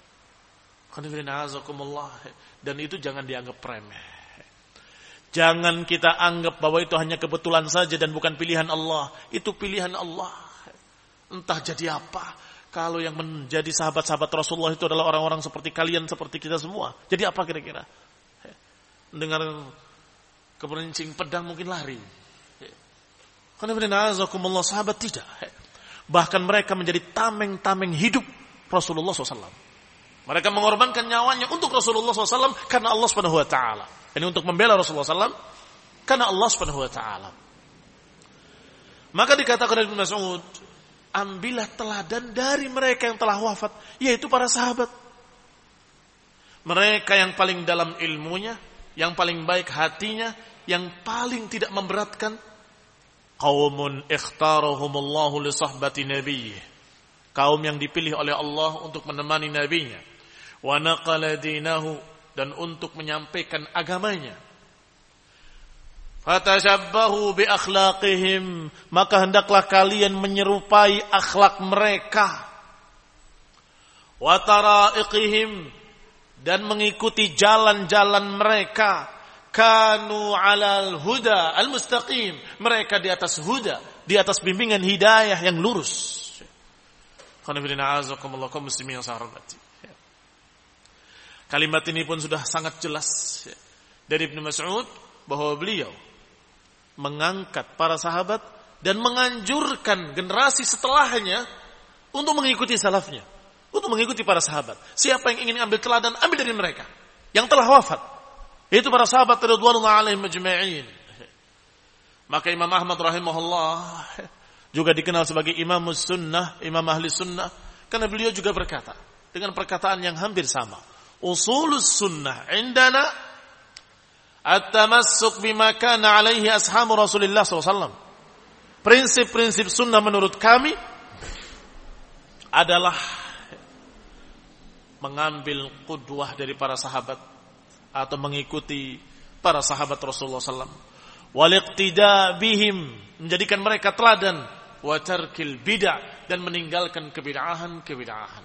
Dan itu jangan dianggap remeh. Jangan kita anggap bahwa itu hanya kebetulan saja dan bukan pilihan Allah. Itu pilihan Allah. Entah jadi apa. Kalau yang menjadi sahabat-sahabat Rasulullah itu adalah orang-orang seperti kalian, seperti kita semua. Jadi apa kira-kira? Dengar keperincing pedang mungkin lari. Karena sahabat tidak. Bahkan mereka menjadi tameng-tameng hidup Rasulullah SAW. Mereka mengorbankan nyawanya untuk Rasulullah SAW karena Allah Subhanahu Wa Taala. Ini untuk membela Rasulullah SAW karena Allah Subhanahu Wa Taala. Maka dikatakan oleh Ibnu Mas'ud, ambillah teladan dari mereka yang telah wafat, yaitu para sahabat. Mereka yang paling dalam ilmunya, yang paling baik hatinya, yang paling tidak memberatkan. Qaumun ikhtarahumullahu li sahbati nabiyyih. Kaum yang dipilih oleh Allah untuk menemani nabinya. Wa naqala dinahu, dan untuk menyampaikan agamanya. Fatashabbahu bi akhlaqihim, maka hendaklah kalian menyerupai akhlak mereka. Wa taraiqihim, dan mengikuti jalan-jalan mereka. Kanu 'alal huda al-mustaqim, mereka di atas huda, di atas bimbingan hidayah yang lurus. Kalimat ini pun sudah sangat jelas dari Ibnu Mas'ud bahwa beliau mengangkat para sahabat dan menganjurkan generasi setelahnya untuk mengikuti salafnya, untuk mengikuti para sahabat. Siapa yang ingin ambil teladan, ambil dari mereka yang telah wafat, yaitu para sahabat radhiyallahu alaihim ajma'in. Maka Imam Ahmad rahimahullah juga dikenal sebagai Imam Sunnah, Imam Ahli Sunnah, karena beliau juga berkata dengan perkataan yang hampir sama. Usulus sunnah indana at-tamassuk bima kana alaihi ashabu Rasulillah SAW. Prinsip-prinsip sunnah menurut kami adalah mengambil qudwah dari para sahabat atau mengikuti para sahabat Rasulullah SAW. Wal-iqtida bihim, menjadikan mereka teladan. Wa tarkil bid'ah, dan meninggalkan kebid'ahan.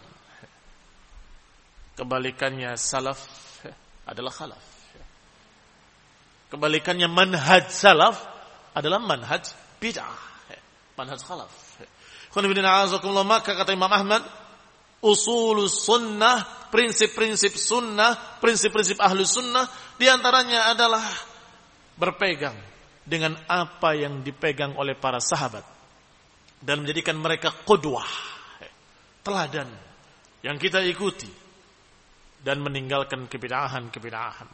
Kebalikannya salaf adalah khalaf. Kebalikannya manhaj salaf adalah manhaj bid'ah, manhaj khalaf. Maka kata Imam Ahmad, usulus sunnah, prinsip-prinsip sunnah, prinsip-prinsip ahlu sunnah, diantaranya adalah berpegang dengan apa yang dipegang oleh para sahabat dan menjadikan mereka qudwah, teladan yang kita ikuti, dan meninggalkan kebid'ahan.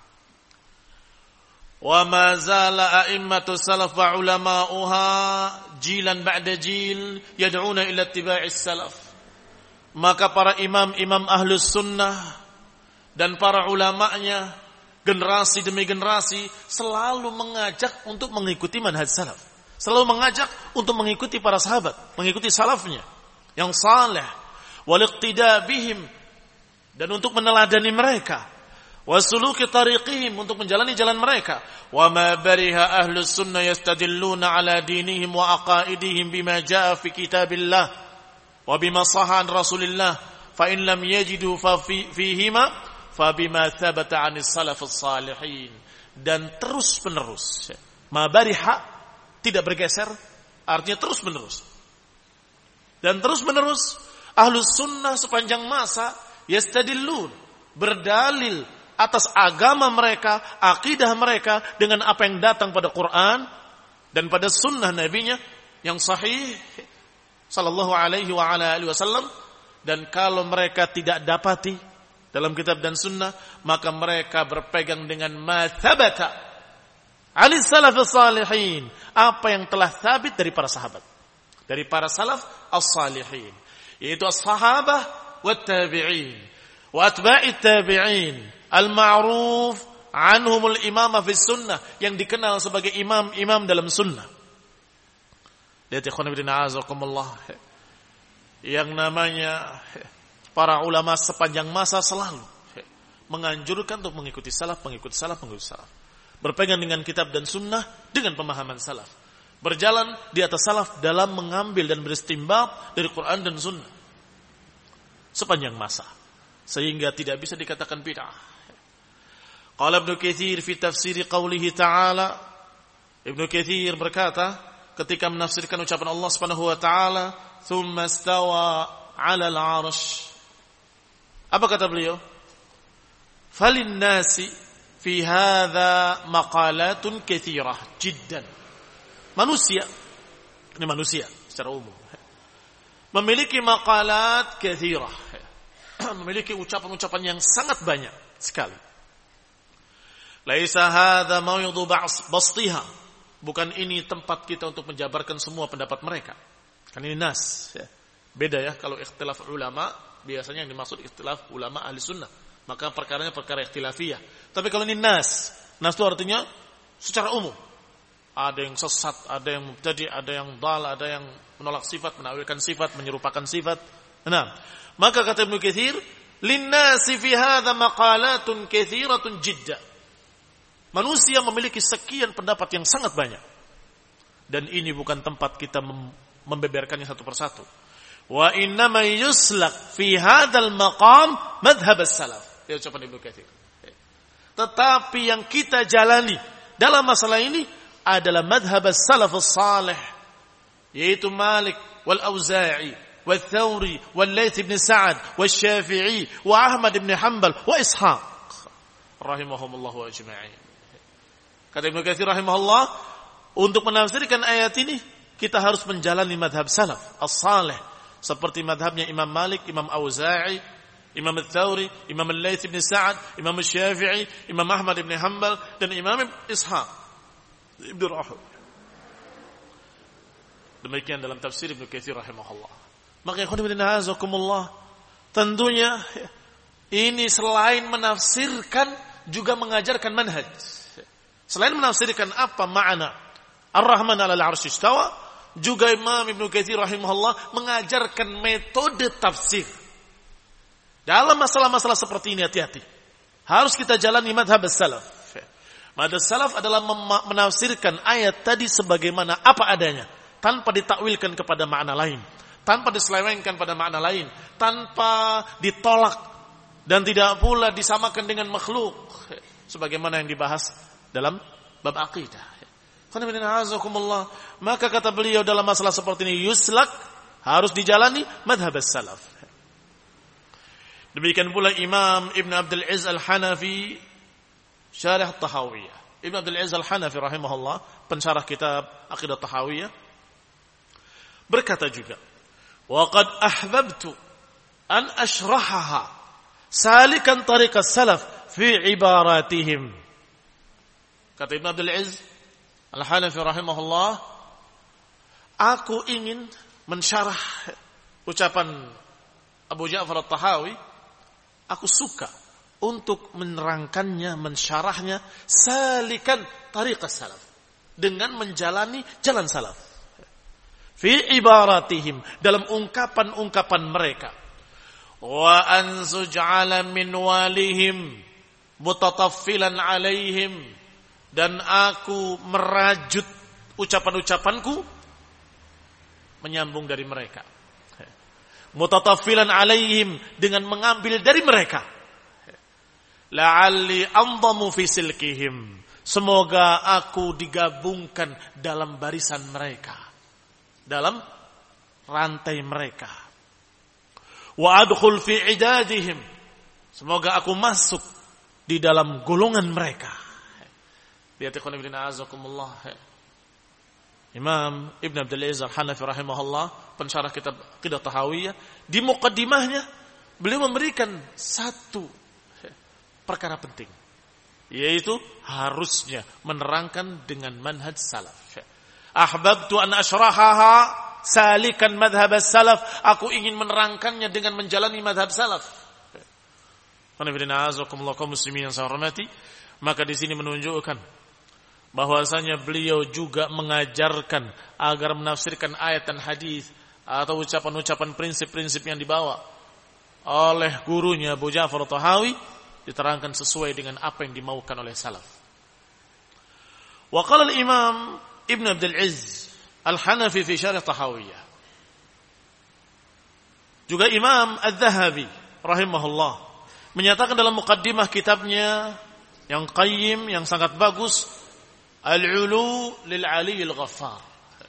Wa ma zala a'immatu salaf wa ulama'uha jilan ba'da jil yad'una ila ittiba'is salaf. Maka para imam-imam ahlus sunnah dan para ulama'nya generasi demi generasi selalu mengajak untuk mengikuti manhaj salaf. Selalu mengajak untuk mengikuti para sahabat, mengikuti salafnya yang saleh, wal iqtida bihim, dan untuk meneladani mereka, wasuluki tariqihim, untuk menjalani jalan mereka. Wa ma bariha ahlus sunnah yastadilluna ala dinihim wa aqaidihim bima jaa fi kitabillah wa bima sahha an Rasulillah, fa in lam yajidu fa fihima fa bima thabata anis salafus salihin. Dan terus menerus, ma bariha, tidak bergeser, artinya terus menerus. Dan terus menerus ahlus sunnah sepanjang masa yastadillun, berdalil atas agama mereka, akidah mereka dengan apa yang datang pada Quran dan pada sunnah nabinya yang sahih sallallahu alaihi wa ala alihi wasallam. Dan kalau mereka tidak dapati dalam kitab dan sunnah, maka mereka berpegang dengan ma thabata anis salafus salihin, apa yang telah sabit dari para sahabat, dari para salaf as-salihin, yaitu as-sahabah wat tabi'in wa atba'it tabi'in al-ma'ruf anhumul imamah fi sunnah, yang dikenal sebagai imam-imam dalam sunnah. Lihat ikhwan fillah azakumullah, yang namanya para ulama sepanjang masa selalu menganjurkan untuk mengikuti salaf. Berpegang dengan kitab dan sunnah dengan pemahaman salaf. Berjalan di atas salaf dalam mengambil dan beristinbat dari Quran dan sunnah sepanjang masa, sehingga tidak bisa dikatakan bid'ah. Qala Ibnu Katsir fi tafsir qaulihi ta'ala, Ibnu Katsir berkata ketika menafsirkan ucapan Allah Subhanahu wa taala, "Tsumma stawa 'alal 'arsy." Apa kata beliau? "Falin nasi fi hadza maqalatun katsirah jiddan." Manusia secara umum memiliki maqalat katsirah, memiliki ucapan-ucapan yang sangat banyak sekali. Laisa hadza maw'idhu bastiha. Bukan ini tempat kita untuk menjabarkan semua pendapat mereka. Kan ini nas. Beda ya, kalau ikhtilaf ulama, biasanya yang dimaksud ikhtilaf ulama ahli sunnah. Maka perkaranya perkara ikhtilafiyah. Tapi kalau ini nas itu artinya secara umum. Ada yang sesat, ada yang mubtadi', ada yang dhal, ada yang menolak sifat, menakwilkan sifat, menyerupakan sifat. Nah, maka kata Ibnu Katsir, "Linnasi fi hadza maqalatun katsiratun jidda." Manusia memiliki sekian pendapat yang sangat banyak. Dan ini bukan tempat kita membeberkannya satu persatu. Wa innama yuslak fi hadzal maqam madhhab as-salaf. Ya ucapan Ibnu Katsir. Tetapi yang kita jalani dalam masalah ini adalah madhhab as-salaf as-salih, yaitu Malik wal Auza'i wal Thawri wal Laits bin Sa'ad wal Syafi'i wa Ahmad bin Hanbal wa Ishaq rahimahumullah wa ajma'in. Kata Ibnu Katsir rahimahullah, untuk menafsirkan ayat ini kita harus menjalani madhab salaf as-salih, seperti madhabnya Imam Malik, Imam Auza'i, Imam Al-Thawri, Imam Al-Laits bin Sa'ad, Imam Al-Syafi'i, Imam Ahmad bin Hanbal, dan Imam Ishaq Ibn Rahul. Demikian dalam tafsir Ibnu Katsir rahimahullah. Maka ikhwan fillah azakumullah, tentunya ini selain menafsirkan juga mengajarkan manhaj. Selain menafsirkan apa makna Ar-Rahman 'alal 'arsy istawa, juga Imam Ibnu Katsir rahimahullah mengajarkan metode tafsir. Dalam masalah-masalah seperti ini hati-hati. Harus kita jalani madhab salaf. Madhab salaf adalah menafsirkan ayat tadi sebagaimana apa adanya, tanpa ditakwilkan kepada makna lain, tanpa diselewengkan pada makna lain, tanpa ditolak dan tidak pula disamakan dengan makhluk, sebagaimana yang dibahas dalam bab akidah. Maka kata beliau dalam masalah seperti ini yuslak, harus dijalani madhab salaf. Demikian pula Imam Ibn Abdul Aziz Al-Hanafi Syarih Tahawiyah. Ibn Abdul Aziz Al-Hanafi rahimahullah, pensyarah kitab Aqidah Tahawiyah, berkata juga, "Wa qad ahbabtu an ashrahaha salikan tariqas salaf fi ibaratihim." Kata Ibn Abdul Aziz Al-Hanafi rahimahullah, aku ingin mensyarah ucapan Abu Ja'far At-Tahawi, aku suka untuk menerangkannya, mensyarahnya salikan tariqas salaf, dengan menjalani jalan salaf. Fi ibaratihim, dalam ungkapan-ungkapan mereka. Wa an suj'ala min walihim mutataffilan alaihim, dan aku merajut ucapan-ucapanku menyambung dari mereka. Mutataffilan alaihim, dengan mengambil dari mereka. La'alli andamu fi silkihim, semoga aku digabungkan dalam barisan mereka, dalam rantai mereka. Wa adkhul fi idadihim, semoga aku masuk di dalam golongan mereka. Lihat ikhwan fillah azakumullah. Imam Ibn Abdul Aziz Al-Hanafi rahimahullah, pensyarah kitab Aqidah Tahawiyah, di muqaddimahnya beliau memberikan satu perkara penting, yaitu harusnya menerangkan dengan manhaj salaf. Ahbabtu an ashrahaha salikan madhhab salaf, aku ingin menerangkannya dengan menjalani madhab salaf. Qul inna a'udzubillahi kaum muslimin yang saya hormati, maka di sini menunjukkan bahwasanya beliau juga mengajarkan agar menafsirkan ayat dan hadis atau ucapan-ucapan prinsip-prinsip yang dibawa oleh gurunya Abu Ja'far Tahawi diterangkan sesuai dengan apa yang dimaukan oleh salaf. Wa qala al-Imam Ibn Abdul Izz Al-Hanafi fi Syarh Tahawiyah. Juga Imam Adz-Dzahabi rahimahullah menyatakan dalam muqaddimah kitabnya yang qayyim, yang sangat bagus, Al-Ulu lil Aliyyil Ghaffar.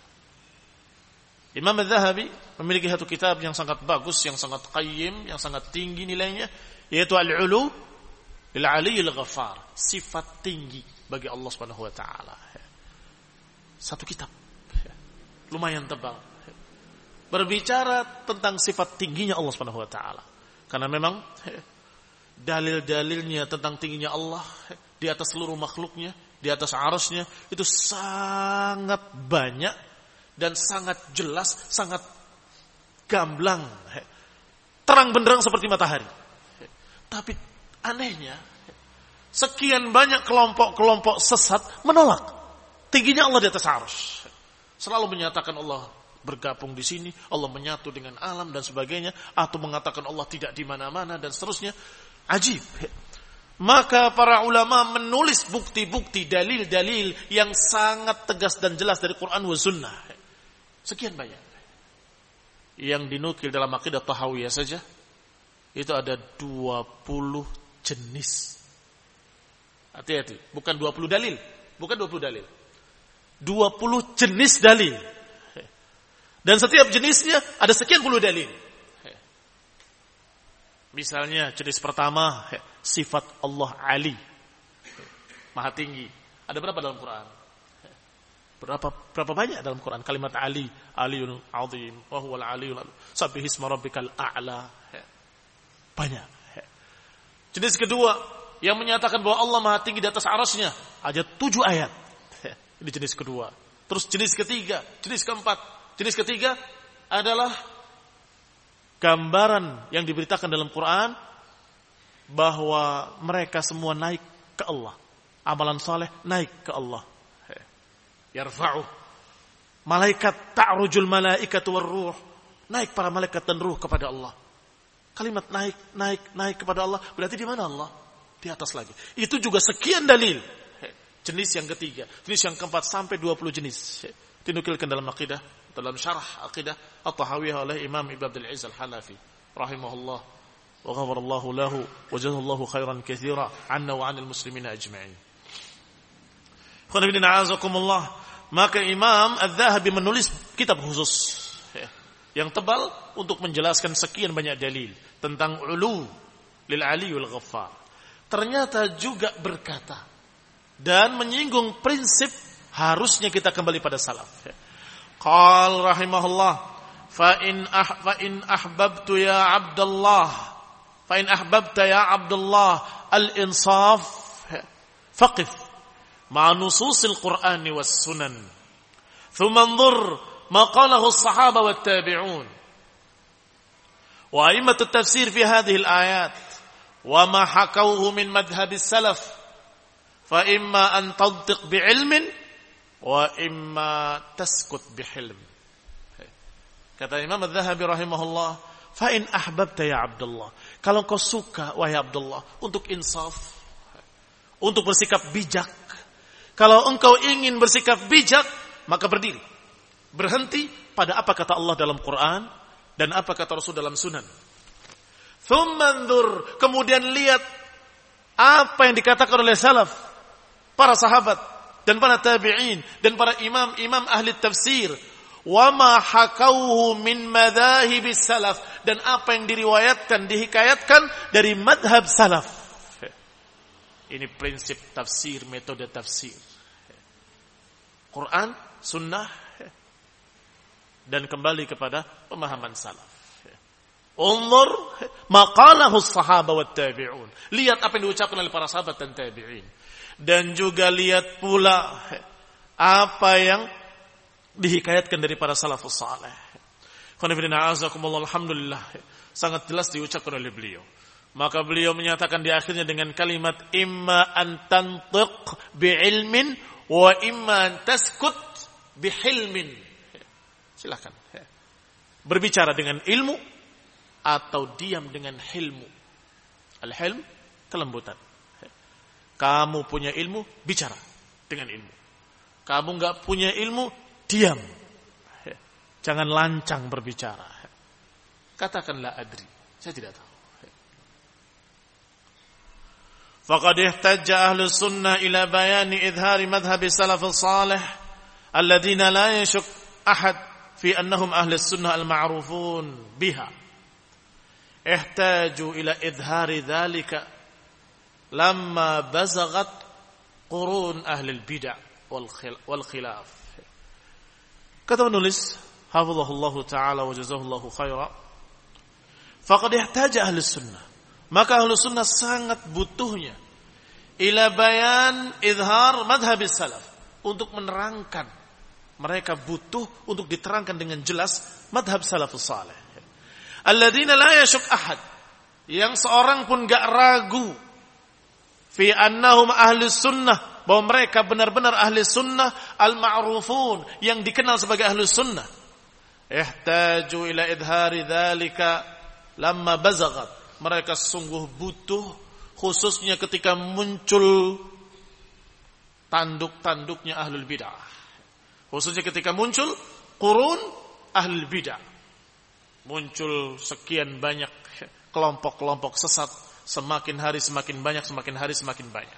Imam Adz-Dzahabi memiliki satu kitab yang sangat bagus, yang sangat qayyim, yang sangat tinggi nilainya, yaitu Al-Ulu lil Aliyyil Ghaffar, sifat tinggi bagi Allah Subhanahu wa taala. Satu kitab lumayan tebal berbicara tentang sifat tingginya Allah Subhanahu wa taala. Karena memang dalil-dalilnya tentang tingginya Allah di atas seluruh makhluknya, di atas arasnya, itu sangat banyak dan sangat jelas, sangat gamblang, terang benderang seperti matahari. Tapi anehnya, sekian banyak kelompok-kelompok sesat menolak tingginya Allah di atas arasy. Selalu menyatakan Allah bergabung di sini, Allah menyatu dengan alam dan sebagainya, atau mengatakan Allah tidak di mana-mana dan seterusnya. Ajib. Maka para ulama menulis bukti-bukti, dalil-dalil yang sangat tegas dan jelas dari Quran wa Sunnah. Sekian banyak. Yang dinukil dalam akidah Tahawiyah saja, itu ada 20 jenis. Hati-hati, bukan 20 dalil. Bukan 20 dalil. 20 jenis dalil. Dan setiap jenisnya ada sekian puluh dalil. Misalnya jenis pertama, sifat Allah Ali, Maha tinggi. Ada berapa dalam Quran? Berapa banyak dalam Quran kalimat Ali, Aliyun Azim, wa huwal Aliyul Sabbih isma rabbikal a'la. Banyak. Jenis kedua yang menyatakan bahwa Allah Maha tinggi di atas arasy-Nya, ada 7 ayat. Ini jenis kedua. Terus jenis ketiga, jenis keempat. Jenis ketiga adalah gambaran yang diberitakan dalam Quran bahwa mereka semua naik ke Allah. Amalan saleh naik ke Allah. Yarfa'u. Malaikat ta'rujul malaikatu war-ruh. Naik para malaikat dan ruh kepada Allah. Kalimat naik kepada Allah, berarti di mana Allah? Di atas lagi. Itu juga sekian dalil. Jenis yang ketiga, jenis yang keempat sampai 20 jenis. Dinukilkan dalam akidah, dalam syarah akidah At-Tahawiyah oleh Imam Ibn Abdul Izz Al-Hanafi rahimahullah wa ghafarallahu lahu wa jazallahu khairan katsira 'anna wa 'anil muslimina ajma'in. Khonibina a'azakumullah. Maka Imam Adz-Dzahabi menulis kitab khusus yang tebal untuk menjelaskan sekian banyak dalil tentang ulu lil Aliyyil Ghaffar. Ternyata juga berkata dan menyinggung prinsip harusnya kita kembali pada salaf. Qal rahimahullah, fa in ahbabtu ya Abdullah, fa in ahbabta ya Abdullah al-insaf faqif ma'a nususil Qur'ani was sunan. Thumma anzur ma qalahu as-sahaba wat tabi'un. Wa a'immatut tafsir fi hadhihi al-ayat wa ma hakawhu min madhhab as-salaf. Fa imma an tadtiq bi'ilmin wa imma taskut bihilm. Kata Imam Adz-Dzahabi rahimahullah, fa in ahbabta ya Abdullah, kalau kau suka wahai Abdullah untuk insaf, untuk bersikap bijak, kalau engkau ingin bersikap bijak, maka berdiri, berhenti pada apa kata Allah dalam Quran dan apa kata Rasul dalam Sunan. Tsumma anzur, kemudian lihat apa yang dikatakan oleh salaf, para sahabat dan para tabi'in dan para imam-imam ahli tafsir, wa ma hakauhu min madzahibis salaf, dan apa yang diriwayatkan, dihikayatkan dari madhab salaf. Ini prinsip tafsir, metode tafsir. Quran, sunnah, dan kembali kepada pemahaman salaf. Unzur maqalahu as-sahaba wat tabi'un. Lihat apa yang diucapkan oleh para sahabat dan tabi'in. Dan juga lihat pula apa yang dihikayatkan dari para salafus saleh. Alhamdulillah, sangat jelas diucapkan oleh beliau. Maka beliau menyatakan di akhirnya dengan kalimat imma an tantiq bi'ilmin wa imma an taskut bihilmin. Silakan berbicara dengan ilmu atau diam dengan hilmu. Al-hilm kelembutan. Kamu punya ilmu, bicara dengan ilmu. Kamu enggak punya ilmu, diam. Jangan lancang berbicara. Katakanlah adri, saya tidak tahu. Faqad ihtajja ahlus sunnah ila bayani idhari madhhab salaf salih alladhina la yashuk ahad fi annahum ahlus sunnah al-ma'rufun biha. Ihtaju ila idhari dhalika lamma bazaghat qurun ahli al-bid'ah wal khilaf. Kata penulis hafizahullahu ta'ala wa jazahullahu khaira, faqad ihtaja ahlus sunnah, maka ahlus sunnah sangat butuhnya ila bayan izhar madhhabis salaf, untuk menerangkan, mereka butuh untuk diterangkan dengan jelas madhab salafus salih alladzina la yashuk ahad, yang seorang pun gak ragu fi annahum ahlus sunnah, bahwa mereka benar-benar ahli sunnah al-ma'rufun, yang dikenal sebagai ahli sunnah. Ihtaju ila idhari dhalika lamma bazaghat, mereka sungguh butuh, khususnya ketika muncul tanduk-tanduknya ahlul bid'ah, khususnya ketika muncul qurun ahlul bid'ah, muncul sekian banyak kelompok-kelompok sesat, semakin hari semakin banyak, semakin hari semakin banyak.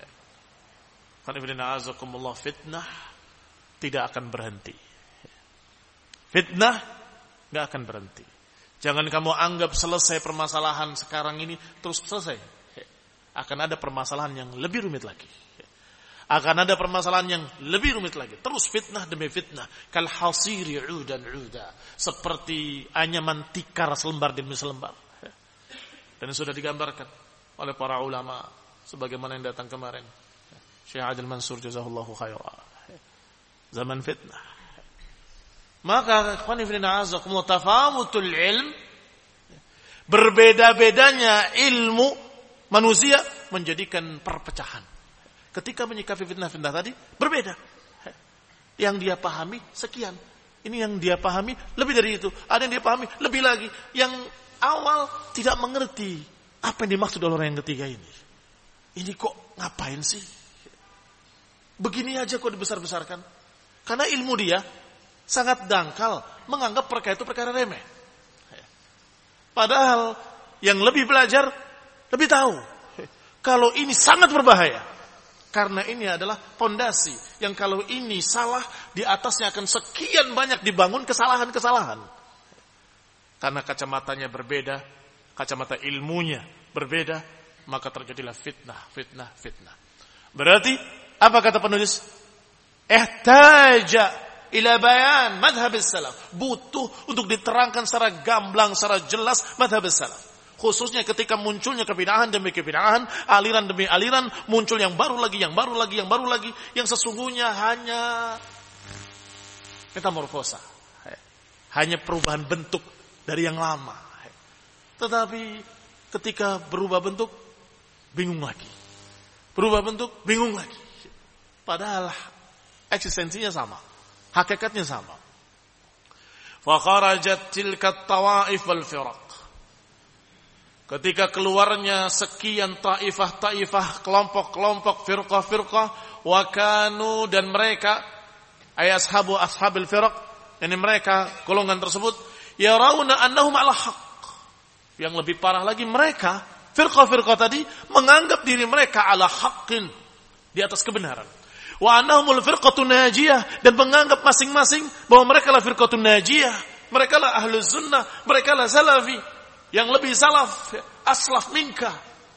Fitnah tidak akan berhenti. Fitnah tidak akan berhenti. Jangan kamu anggap selesai permasalahan sekarang ini terus selesai. Akan ada permasalahan yang lebih rumit lagi. Akan ada permasalahan yang lebih rumit lagi. Terus fitnah demi fitnah. Kal hasiri udan uda. Seperti anyaman tikar selembar demi selembar. Dan sudah digambarkan oleh para ulama sebagaimana yang datang kemarin. Syekh Adil Mansur jazahullahu khairah. Zaman fitnah. Maka ikhwan fillah azakumullah, tafamutul ilm, berbeda-bedanya ilmu manusia menjadikan perpecahan. Ketika menyikapi fitnah-fitnah tadi berbeda. Yang dia pahami sekian. Ini yang dia pahami lebih dari itu. Ada yang dia pahami lebih lagi. Yang awal tidak mengerti apa yang dimaksud oleh orang yang ketiga ini. Ini kok ngapain sih? Begini aja kok dibesar-besarkan. Karena ilmu dia sangat dangkal, menganggap perkara itu perkara remeh. Padahal yang lebih belajar lebih tahu kalau ini sangat berbahaya. Karena ini adalah fondasi yang kalau ini salah, di atasnya akan sekian banyak dibangun kesalahan-kesalahan. Karena kacamatanya berbeda, kacamata ilmunya berbeda, maka terjadilah fitnah. Berarti apa kata penulis? Ihtaja ila bayan madhhabis salaf, butuh untuk diterangkan secara gamblang, secara jelas madhhabis salaf. Khususnya ketika munculnya kebid'ahan demi kebid'ahan, aliran demi aliran, muncul yang baru lagi, yang sesungguhnya hanya metamorfosa, hanya perubahan bentuk dari yang lama. Tetapi ketika berubah bentuk, bingung lagi. Berubah bentuk, bingung lagi. Padahal eksistensinya sama, hakikatnya sama. Fakharajat tilka tawaif wal firaq. Ketika keluarnya sekian taifah, kelompok-kelompok, firqah, wa kanu, dan mereka ashabil firaq, yani mereka golongan tersebut, yarawna annahum ala haqq. Yang lebih parah lagi, mereka firqah tadi menganggap diri mereka ala haqqin, di atas kebenaran. Wa annahumul firqatun najiyah, dan menganggap masing-masing bahwa mereka lah firqatun najiyah, mereka lah ahlus sunnah, mereka lah salafi, yang lebih salaf, aslaf minka.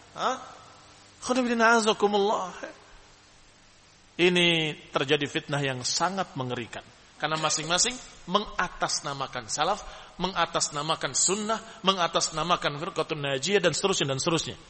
Ini terjadi fitnah yang sangat mengerikan, karena masing-masing mengatasnamakan salaf, mengatasnamakan sunnah, mengatasnamakan firqatun najiyah, dan seterusnya.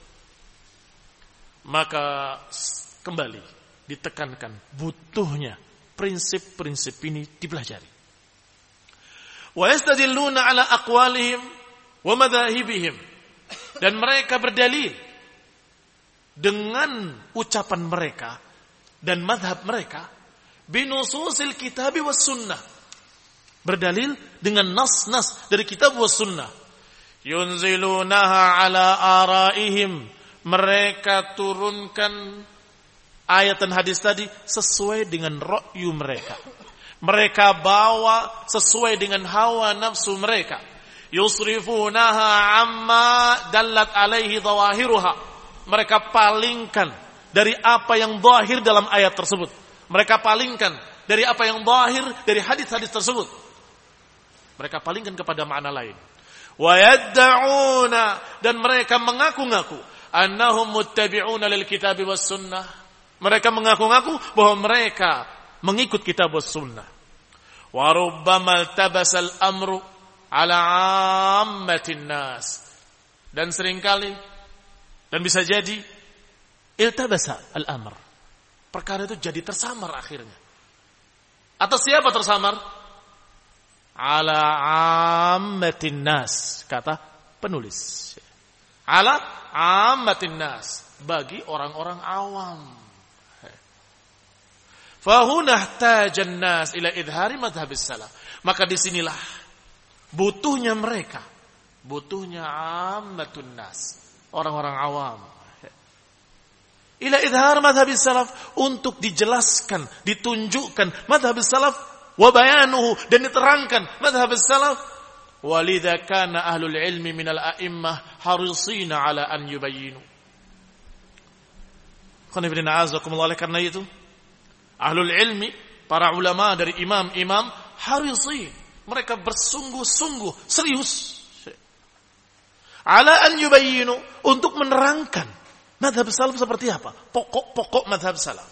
Maka kembali ditekankan butuhnya prinsip-prinsip ini dipelajari. Wa yastadilluna ala aqwalihim wa madhahibihim, dan mereka berdalil dengan ucapan mereka dan madhab mereka binususil kitab was sunnah, berdalil dengan nas-nas dari kitab was sunnah. Yunzilunaha ala araihim mereka turunkan ayat dan hadis tadi sesuai dengan ra'yu mereka. Mereka bawa sesuai dengan hawa nafsu mereka. Yusrifunaha amma dallat alaihi dhawahiruha. Mereka palingkan dari apa yang zahir dalam ayat tersebut. Mereka palingkan dari apa yang zahir dari hadis-hadis tersebut. Mereka palingkan kepada makna lain. Wa yadda'una, dan mereka mengaku-ngaku annahum muttabi'una lil kitabi was sunnah. Mereka mengaku-ngaku bahwa mereka mengikut kitab was sunnah. Wa rubbama tabasal amru ala ammatin nas. Dan seringkali dan bisa jadi iltabasa al-amr. Perkara itu jadi tersamar akhirnya. Atas siapa tersamar? Ala ammatin nas, kata penulis. Ala ammatin nas, bagi orang-orang awam. Fahuna ihtajan nas ila idhari madhhabis salaf. Maka disinilah butuhnya mereka, butuhnya ammatun nas, orang-orang awam, ila idhar madhabis salaf, untuk dijelaskan, ditunjukkan madhabis salaf, wa bayanuhu, dan diterangkan madhabis salaf. Walidha kana ahlul ilmi minal a'immah harisina ala an yubayyinu. Oleh karena itu ahlul ilmi, para ulama dari imam-imam, harisin, mereka bersungguh-sungguh serius ala an yubayyinu, untuk menerangkan madhab salaf seperti apa, pokok-pokok madhab salaf.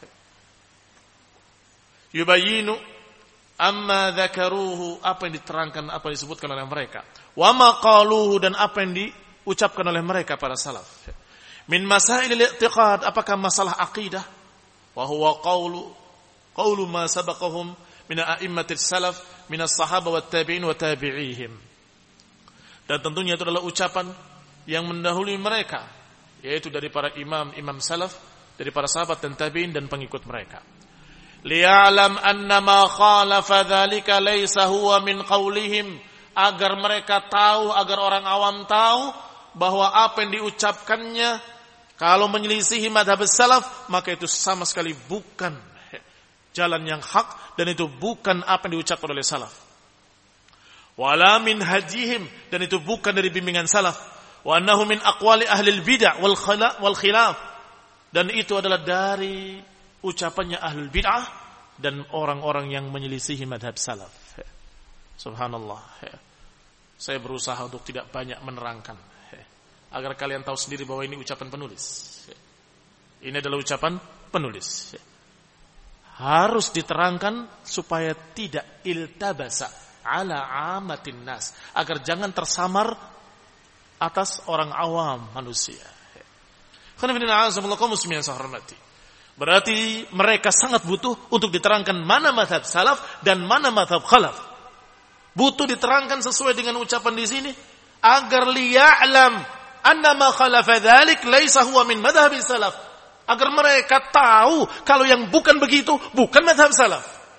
Yubayyinu amma dzakaruhu, apa yang diterangkan, apa yang disebutkan oleh mereka, wa ma qaluhu, dan apa yang diucapkan oleh mereka para salaf. Min masailil i'tiqad, apakah masalah akidah, wa huwa qawlu ma sabaqahum min a'immatis salaf min as-sahaba wat tabi'in wa tabi'ihim. Dan tentunya itu adalah ucapan yang mendahului mereka, yaitu dari para imam salaf, dari para sahabat dan tabi'in dan pengikut mereka. Liya'lam anna ma khalafa dzalika laysa huwa min qaulihim, agar mereka tahu, agar orang awam tahu bahwa apa yang diucapkannya kalau menyelisihi madhab salaf, maka itu sama sekali bukan jalan yang hak, dan itu bukan apa yang diucapkan oleh salaf. Wala min hadihim, dan itu bukan dari bimbingan salaf. Wa annahu min aqwali ahli al-bid'ah wal khilaf, dan itu adalah dari ucapannya ahlul bid'ah dan orang-orang yang menyelisihi madhab salaf. Subhanallah. Saya berusaha untuk tidak banyak menerangkan, agar kalian tahu sendiri bahwa ini ucapan penulis. Ini adalah ucapan penulis. Harus diterangkan supaya tidak iltabasa ala amatin nas, agar jangan tersamar atas orang awam manusia. Berarti mereka sangat butuh untuk diterangkan mana madhab salaf dan mana madhab khalaf. Butuh diterangkan sesuai dengan ucapan di sini, agar liya'lam anna ma khalafa dzalik laisa huwa min madhhabi salaf, agar mereka tahu kalau yang bukan begitu bukan madhab salaf.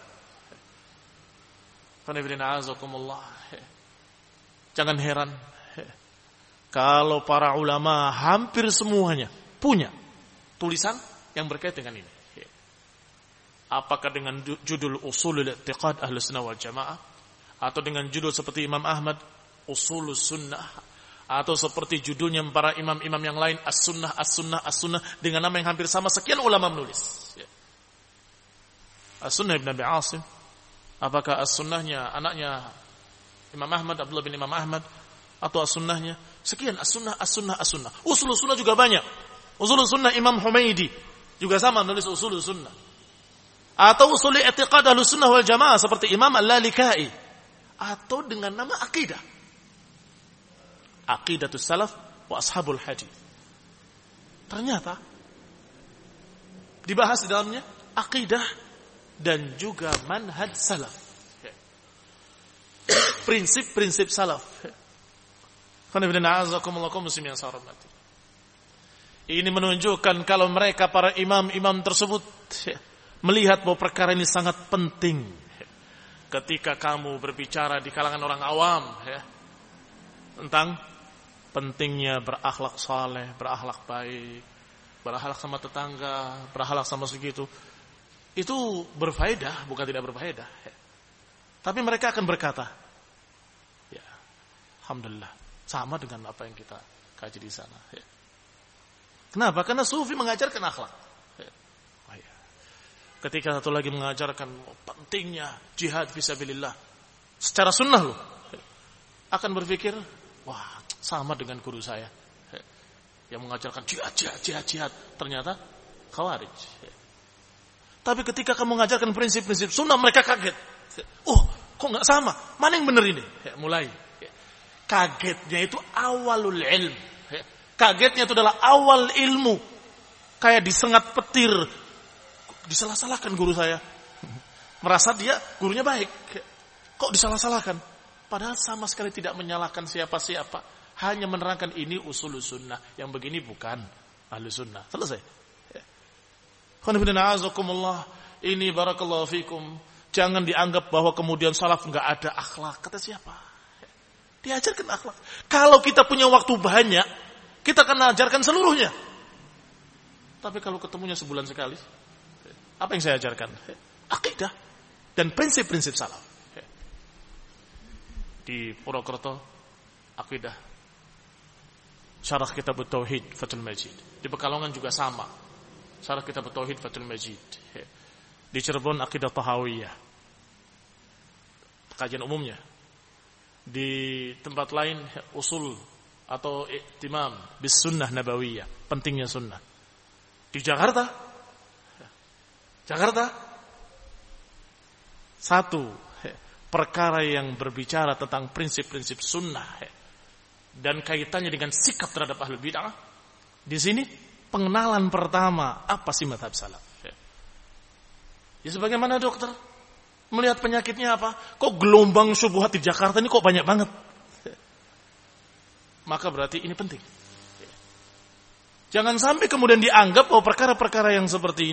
Jangan heran kalau para ulama hampir semuanya punya tulisan yang berkaitan dengan ini. Apakah dengan judul Ushulul I'tiqad Ahlussunnah wal Jamaah, atau dengan judul seperti Imam Ahmad Ushulus Sunnah, atau seperti judulnya para imam-imam yang lain As-Sunnah, As-Sunnah, As-Sunnah, dengan nama yang hampir sama, sekian ulama menulis. As-Sunnah Ibn Abi Asim, apakah As-Sunnahnya anaknya Imam Ahmad, Abdullah bin Imam Ahmad, atau As-Sunnahnya sekian, As-Sunnah, As-Sunnah, As-Sunnah. Ushulus Sunnah juga banyak. Ushulus Sunnah Imam Humaidi juga sama menulis Ushulus Sunnah. Atau Ushul I'tiqad Ahlussunnah wal Jamaah seperti Imam Al-Lalikai, atau dengan nama akidah, Aqidatus Salaf wa Ashabul Hadis. Ternyata dibahas di dalamnya akidah dan juga manhaj salaf, prinsip-prinsip salaf. Ini menunjukkan kalau mereka para imam-imam tersebut melihat bahwa perkara ini sangat penting. Ketika kamu berbicara di kalangan orang awam tentang pentingnya berakhlak saleh, berakhlak baik, berakhlak sama tetangga, berakhlak sama segitu. Itu berfaedah, bukan tidak berfaedah. Tapi mereka akan berkata, ya, alhamdulillah, sama dengan apa yang kita kaji di sana. Ya. Kenapa? Karena sufi mengajarkan akhlak. Ya. Oh, ya. Ketika satu lagi mengajarkan pentingnya jihad fisabilillah, secara sunnah loh, ya, akan berpikir, wah, sama dengan guru saya, ya, yang mengajarkan jihad. Ternyata khawarij. Ya. Tapi ketika kamu mengajarkan prinsip-prinsip sunnah, mereka kaget. Oh, kok nggak sama? Mana yang benar ini? Ya, mulai. Ya. Kagetnya itu awalul ilm. Ya. Kagetnya itu adalah awal ilmu. Kayak disengat petir. Disalah-salahkan guru saya. Merasa dia gurunya baik. Ya. Kok disalah-salahkan? Padahal sama sekali tidak menyalahkan siapa-siapa. Hanya menerangkan ini usul sunnah. Yang begini bukan ahlu sunnah. Selesai. Ini barakallahu fikum. Jangan dianggap bahwa kemudian salaf enggak ada akhlak. Kata siapa? Diajarkan akhlak. Kalau kita punya waktu banyak, kita akan ajarkan seluruhnya. Tapi kalau ketemunya sebulan sekali, apa yang saya ajarkan? Akidah dan prinsip-prinsip salaf. Di Purwokerto, akidah. Syarah kitab Tauhid Fathul Majid. Di Pekalongan juga sama. Syarah kitab Tauhid Fathul Majid. Di Cirebon akidah Tahawiyah. Kajian umumnya. Di tempat lain usul atau iktimam bis sunnah nabawiyah, pentingnya sunnah. Di Jakarta satu perkara yang berbicara tentang prinsip-prinsip sunnah dan kaitannya dengan sikap terhadap ahlul bid'ah. Di sini pengenalan pertama, apa sih mazhab salaf? Ya sebagaimana dokter melihat penyakitnya apa? Kok gelombang syubhat di Jakarta ini kok banyak banget? Maka berarti ini penting. Jangan sampai kemudian dianggap bahwa perkara-perkara yang seperti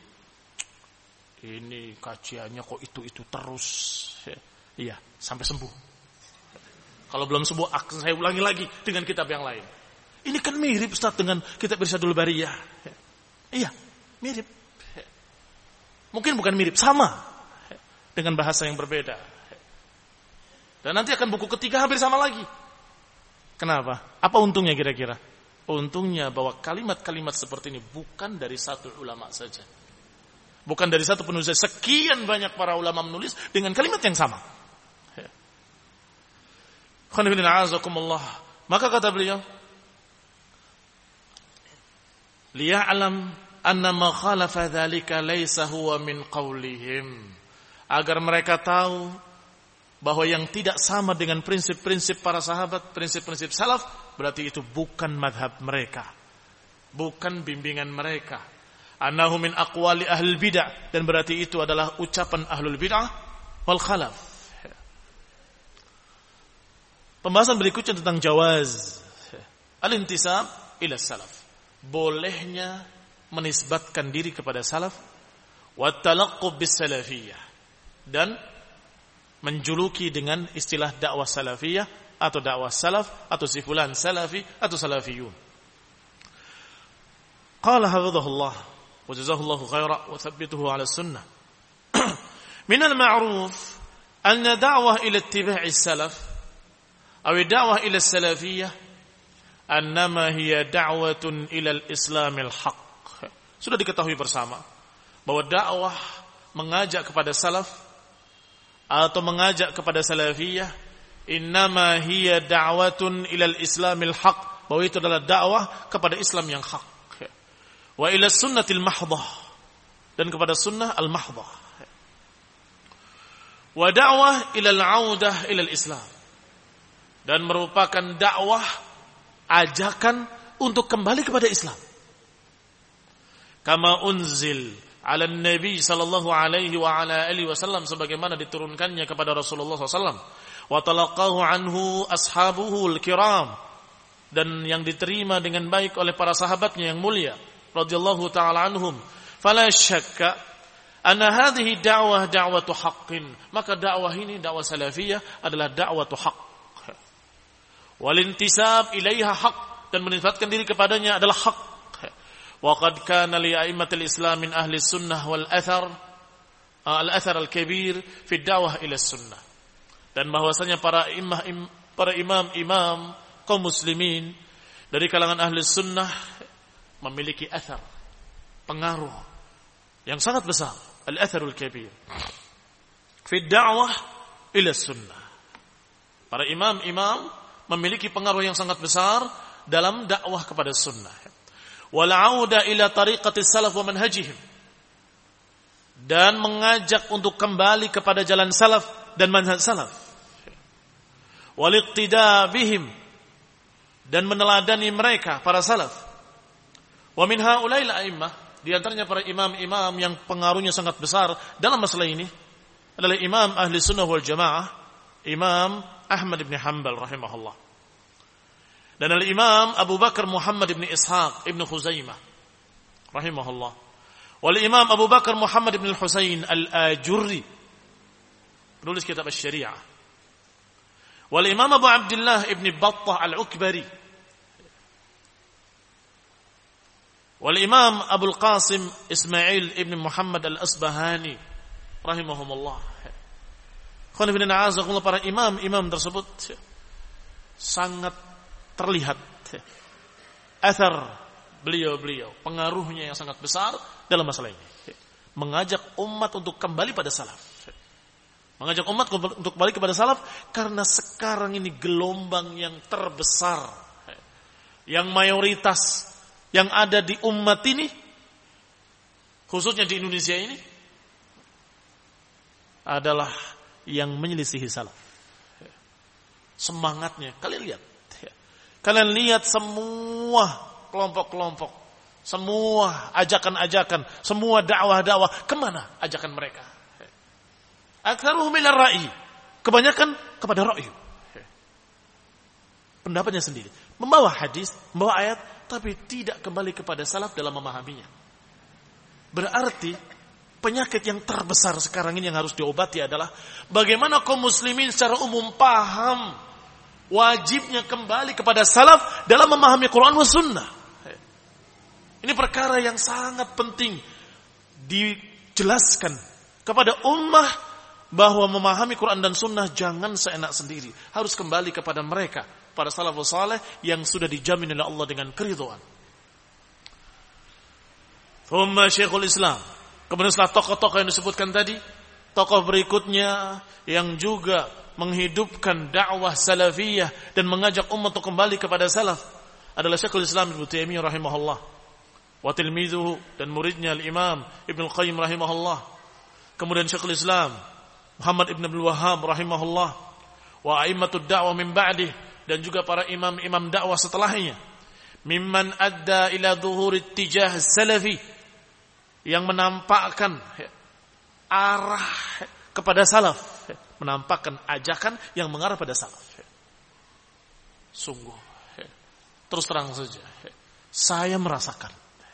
ini kajiannya kok itu terus. Iya, sampai sembuh. Kalau belum sembuh, saya ulangi lagi dengan kitab yang lain. Ini kan mirip Ustaz dengan kitab Irsyadul Bariyah. Iya, mirip. Mungkin bukan mirip, sama. Dengan bahasa yang berbeda. Dan nanti akan buku ketiga hampir sama lagi. Kenapa? Apa untungnya kira-kira? Untungnya bahwa kalimat-kalimat seperti ini bukan dari satu ulama saja. Bukan dari satu penulis. Sekian banyak para ulama menulis dengan kalimat yang sama. Maka kata beliau, liya'lam anna ma khalafa dzalika laysa huwa min qaulihim, agar mereka tahu bahwa yang tidak sama dengan prinsip-prinsip para sahabat, prinsip-prinsip salaf, berarti itu bukan madhab mereka, bukan bimbingan mereka. Annahu min aqwali ahlul bid'ah, dan berarti itu adalah ucapan ahlul bid'ah wal khalaf. Pembahasan berikutnya tentang jawaz al-intisab ila salaf, bolehnya menisbatkan diri kepada salaf, wa talaqqub bis salafiyah, dan menjuluki dengan istilah dakwah salafiyah atau dakwah salaf atau si fulan salafi atau salafiyun. Qala hafizahullah wa jazahullahu khairan wa thabbituhu ala sunnah. Min al-ma'ruf anna da'wah ila ittiba'i salaf aw da'wah ila salafiyah annama hiya da'watun ila al-islam al-haq. Sudah diketahui bersama bahwa dakwah mengajak kepada salaf atau mengajak kepada salafiyah, innama hiya da'watun ila al-islam al-haq, bahwa itu adalah dakwah kepada Islam yang hak, wa ila sunnatil mahdhah, dan kepada sunnah al-mahdhah, wa da'wah ila al-'audah ila al-islam, dan merupakan dakwah ajakan untuk kembali kepada Islam. Kama unzil ala Nabi sallallahu alaihi wa ala alihi wasallam, sebagaimana diturunkannya kepada Rasulullah sallallahu, wa talaqahu anhu ashabuhu al-kiram, dan yang diterima dengan baik oleh para sahabatnya yang mulia radhiyallahu taala anhum. Fala syakka anna hadhihi da'wah da'watu haqqin, maka dakwah ini, dakwah salafiyah adalah dakwatu haqq. Walintisab ilaiha haq, dan menisbatkan diri kepadanya adalah hak. Wa qad kana li a'immatil Islam min ahli sunnah wal athar al-athar al-kabir fi da'wah ila sunnah. Dan bahwasanya para imam kaum muslimin dari kalangan ahli sunnah memiliki athar, pengaruh yang sangat besar, al-atharul kabir fi da'wah ila sunnah. Para imam memiliki pengaruh yang sangat besar dalam dakwah kepada sunnah. Wal 'auda ila tariqati salaf wa manhajihim, dan mengajak untuk kembali kepada jalan salaf dan manhaj salaf. Wal iqtida bihim, dan meneladani mereka para salaf. Wa min haula'il a'immah, di antaranya para imam-imam yang pengaruhnya sangat besar dalam masalah ini adalah Imam Ahli Sunnah wal Jamaah, Imam Ahmad ibn Hanbal rahimahullah. Dan al-Imam Abu Bakar Muhammad ibn Ishaq ibn Khuzaimah rahimahullah. Wal Imam Abu Bakar Muhammad ibn Husain al-Ajurri, penulis kitab Asy-Syari'ah. Wal Imam Abu Abdullah ibn Battah al-Ukbari. Wal Imam Abu Qasim Ismail ibn Muhammad al-Asbahani rahimahumullah. Para imam tersebut sangat terlihat athar beliau, pengaruhnya yang sangat besar dalam masalah ini. Mengajak umat untuk kembali pada salaf. Mengajak umat untuk kembali kepada salaf karena sekarang ini gelombang yang terbesar, yang mayoritas yang ada di umat ini, khususnya di Indonesia ini, adalah yang menyelisihi salaf. Semangatnya, kalian lihat semua kelompok-kelompok, semua ajakan-ajakan, semua dakwah-dakwah, kemana ajakan mereka? Aktsaruhum ila ra'i, kebanyakan kepada ra'yu. Pendapatnya sendiri, membawa hadis, membawa ayat, tapi tidak kembali kepada salaf dalam memahaminya. Berarti penyakit yang terbesar sekarang ini yang harus diobati adalah bagaimana kaum muslimin secara umum paham wajibnya kembali kepada salaf dalam memahami Quran wa sunnah. Ini perkara yang sangat penting dijelaskan kepada ummah, bahwa memahami Quran dan sunnah jangan seenak sendiri, harus kembali kepada mereka, para salafus saleh yang sudah dijamin oleh Allah dengan keridhaan. Thumma Syekhul Islam, kemudian setelah tokoh-tokoh yang disebutkan tadi, tokoh berikutnya yang juga menghidupkan dakwah salafiyah dan mengajak umat untuk kembali kepada salaf adalah Syekhul Islam Ibnu Taimiyah rahimahullah, wa tilmizuhu, dan muridnya al-Imam Ibnu Qayyim rahimahullah. Kemudian Syekhul Islam Muhammad Ibn Abdul Wahhab rahimahullah, wa a'immatud da'wah min ba'dih, dan juga para imam-imam dakwah setelahnya, mimman adda ila dhuhuri ittijah salafi, yang menampakkan arah kepada salaf, menampakkan ajakan yang mengarah pada salaf. Sungguh, terus terang saja, saya merasakan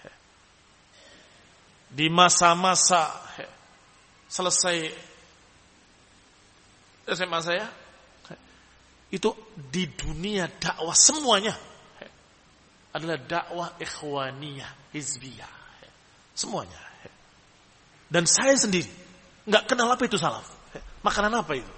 di masa-masa selesai SMA saya, itu di dunia dakwah semuanya adalah dakwah ikhwaniyah, hizbiyah, semuanya. Dan saya sendiri nggak kenal apa itu salaf, makanan apa itu.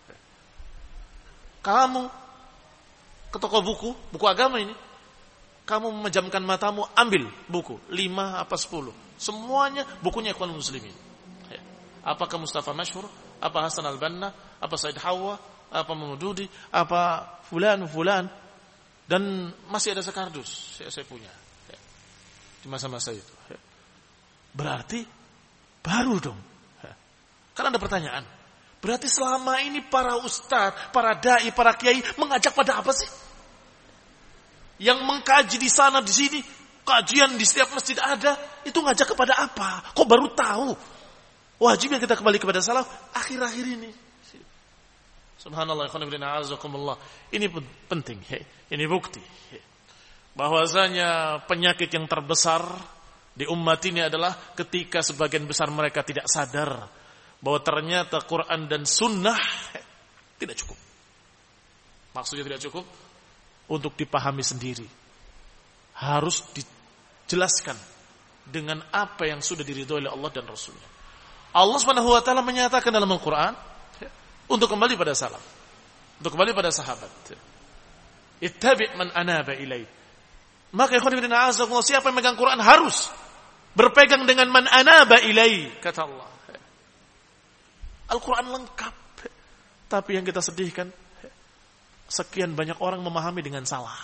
Kamu ke toko buku agama ini, kamu memejamkan matamu, ambil buku 5 apa 10, semuanya bukunya Ikhwanul Muslimin. Apakah Mustafa Masyhur, apa Hasan Al-Banna, apa Said Hawa, apa Maududi, apa fulan, dan masih ada sekardus saya punya di masa-masa itu. Berarti baru dong. Karena ada pertanyaan, berarti selama ini para ustadz, para dai, para kiai mengajak pada apa sih? Yang mengkaji di sana di sini, kajian di setiap masjid ada, itu ngajak kepada apa? Kok baru tahu? Wajibnya kita kembali kepada salaf akhir-akhir ini. Subhanallah, ini penting, ini bukti bahwasanya penyakit yang terbesar di umat ini adalah ketika sebagian besar mereka tidak sadar bahwa ternyata Quran dan sunnah tidak cukup. Maksudnya tidak cukup, untuk dipahami sendiri. Harus dijelaskan dengan apa yang sudah diridhoi oleh Allah dan Rasulnya. Allah Subhanahu wa taala menyatakan dalam Al-Qur'an untuk kembali pada salaf, untuk kembali pada sahabat. Ittabi' man anaba ilai. Maka ikhwan fillah, siapa yang megang Quran harus berpegang dengan man anaba ilai, kata Allah. Al-Quran lengkap. Tapi yang kita sedihkan, sekian banyak orang memahami dengan salah.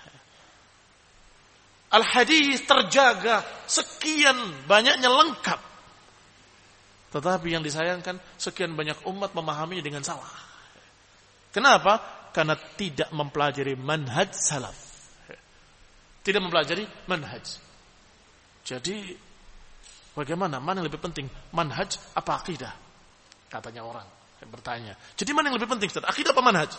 Al-hadis terjaga, sekian banyaknya lengkap. Tetapi yang disayangkan, sekian banyak umat memahaminya dengan salah. Kenapa? Karena tidak mempelajari manhaj salaf. Tidak mempelajari manhaj. Jadi, bagaimana? Mana yang lebih penting? Manhaj apa akidah? Katanya orang yang bertanya. Jadi mana yang lebih penting, Ustaz? Akidah apa manhaj?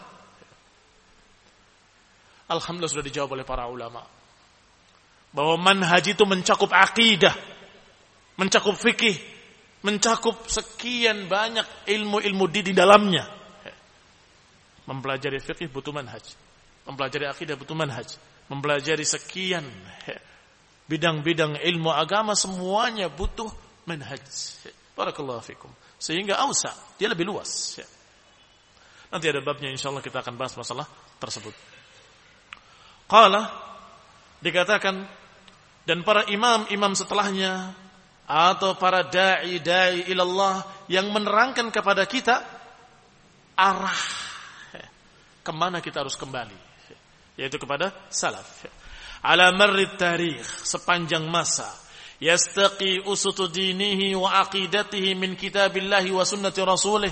Alhamdulillah sudah dijawab oleh para ulama. Bahwa manhaj itu mencakup akidah, mencakup fikih, mencakup sekian banyak ilmu-ilmu di dalamnya. Mempelajari fikih butuh manhaj. Mempelajari akidah butuh manhaj. Mempelajari sekian bidang-bidang ilmu agama semuanya butuh manhaj. Barakallahu fikum. Sehingga ausa, dia lebih luas. Nanti ada babnya, insyaallah kita akan bahas masalah tersebut. Qala, dikatakan, dan para imam-imam setelahnya atau para da'i ilallah yang menerangkan kepada kita arah kemana kita harus kembali, yaitu kepada salaf. Ala marrid tarikh, sepanjang masa, yastaqi usutu dinihi wa aqidatihi min kitabillahi wa sunnati rasulih,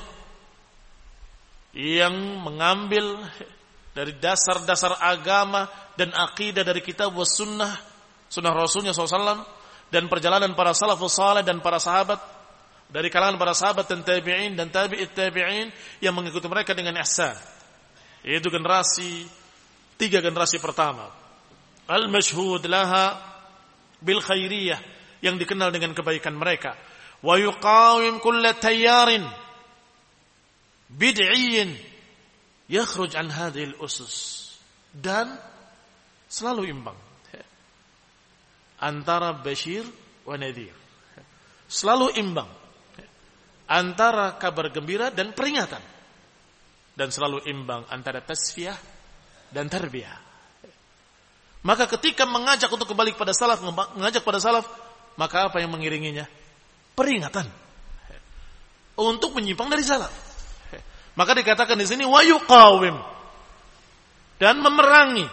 yang mengambil dari dasar-dasar agama dan akidah dari kitab wa sunnah Rasulnya SAW, dan perjalanan para salafus salih dan para sahabat, dari kalangan para sahabat dan tabi'in dan tabi'it tabi'in yang mengikuti mereka dengan ihsan, yaitu tiga generasi pertama, al-mashhud laha bil khairiyah, yang dikenal dengan kebaikan mereka, wa yuqawim kulla tayyarin bid'iyyin yakhruj an hadhil usus, dan selalu imbang antara Bashir wa Nadhir, selalu imbang antara kabar gembira dan peringatan, dan selalu imbang antara tasfiyah dan tarbiyah. Maka ketika mengajak untuk kembali kepada salaf, mengajak pada salaf, maka apa yang mengiringinya? Peringatan untuk menyimpang dari salaf. Maka dikatakan di sini wa yuqawim, dan memerangi,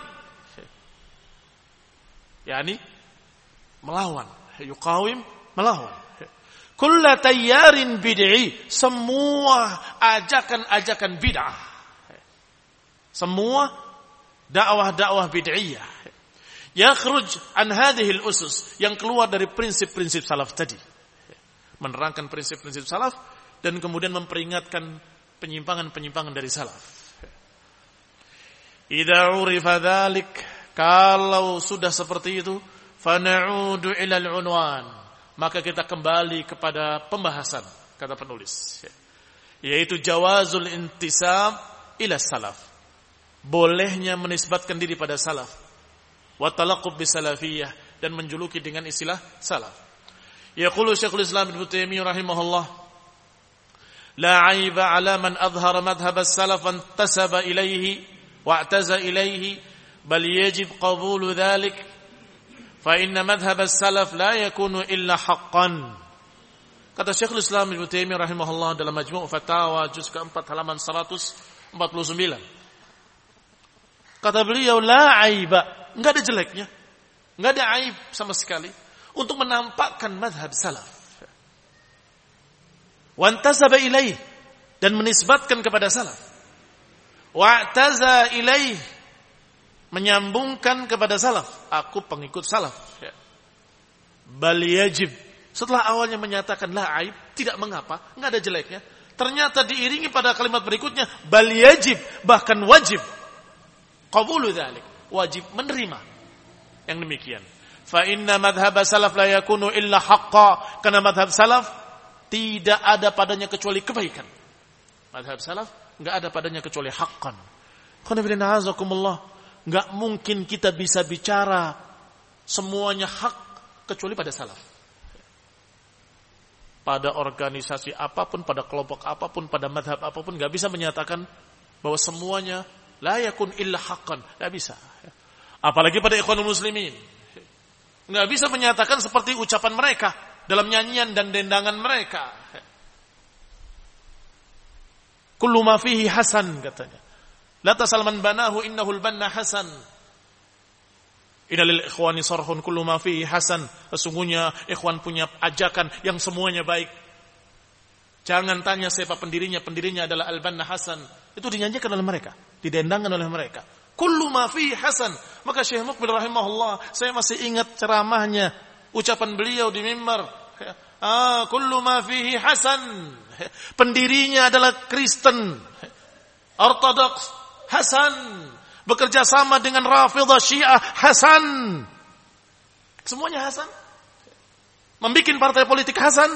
yakni melawan. Yuqawim, melawan. Kulla tayyarin bid'i, semua ajakan-ajakan bid'ah, semua dakwah-dakwah bid'iyah, yakhruj an hadhil usus, yang keluar dari prinsip-prinsip salaf tadi, menerangkan prinsip-prinsip salaf dan kemudian memperingatkan penyimpangan-penyimpangan dari salaf. Idza urifa dzalik, kalau sudah seperti itu, fa na'udu ila al-unwan, maka kita kembali kepada pembahasan, kata penulis, yaitu jawazul intisab ila salaf, bolehnya menisbatkan diri pada salaf, wa talaqqub bisalafiyah, dan menjuluki dengan istilah salaf. Yaqulu Syekhul Islam Ibnu Taimiyah rahimahullah, la 'aiba 'ala man adhhara madhhab as-salaf wa intasaba ilayhi wa i'taza ilayhi, bal yajib qabulu dhalik, fa inna madhhab as-salaf la yakunu illa haqqan. Kata Syekhul Islam Ibnu Taimiyah rahimahullah dalam Majmu' Fatawa juz ke-4 halaman 149. Kata beliau, la aiba, enggak ada jeleknya, enggak ada aib sama sekali untuk menampakkan madhab salaf. Wa intasaba ilaih, dan menisbatkan kepada salaf. Wa i'taza ilaih, menyambungkan kepada salaf, aku pengikut salaf. Bal yajib, setelah awalnya menyatakan la aib, tidak mengapa, enggak ada jeleknya, ternyata diiringi pada kalimat berikutnya bal yajib, bahkan wajib, qabulu dzalik, wajib menerima yang demikian. Fa inna madhhab salaf la yakunu illa haqqan, karena madhab salaf tidak ada padanya kecuali kebaikan. Madhab salaf enggak ada padanya kecuali haqqan. Qul inna a'azakumullah, nggak mungkin kita bisa bicara semuanya hak kecuali pada salaf. Pada organisasi apapun, pada kelompok apapun, pada madhab apapun, nggak bisa menyatakan bahwa semuanya la yakun illa haqqan, nggak bisa. Apalagi pada ikhwanul muslimin, nggak bisa menyatakan seperti ucapan mereka dalam nyanyian dan dendangan mereka. Kullu ma fihi hasan, katanya. La tasal man banahu innahu al-banna hasan. Inna lil ikhwani sarhun kullu ma fihi hasan. Sesungguhnya ikhwan punya ajakan yang semuanya baik. Jangan tanya siapa pendirinya adalah al-banna hasan. Itu dinyanyikan oleh mereka, didendangkan oleh mereka. Kullu ma fihi hasan. Maka Syekh Muqbil rahimahullah, saya masih ingat ceramahnya, ucapan beliau di mimbar. Kullu ma fihi hasan. Pendirinya adalah Kristen, Ortodoks, hasan. Bekerja sama dengan Rafidhah, Syiah, hasan. Semuanya hasan. Membikin partai politik hasan.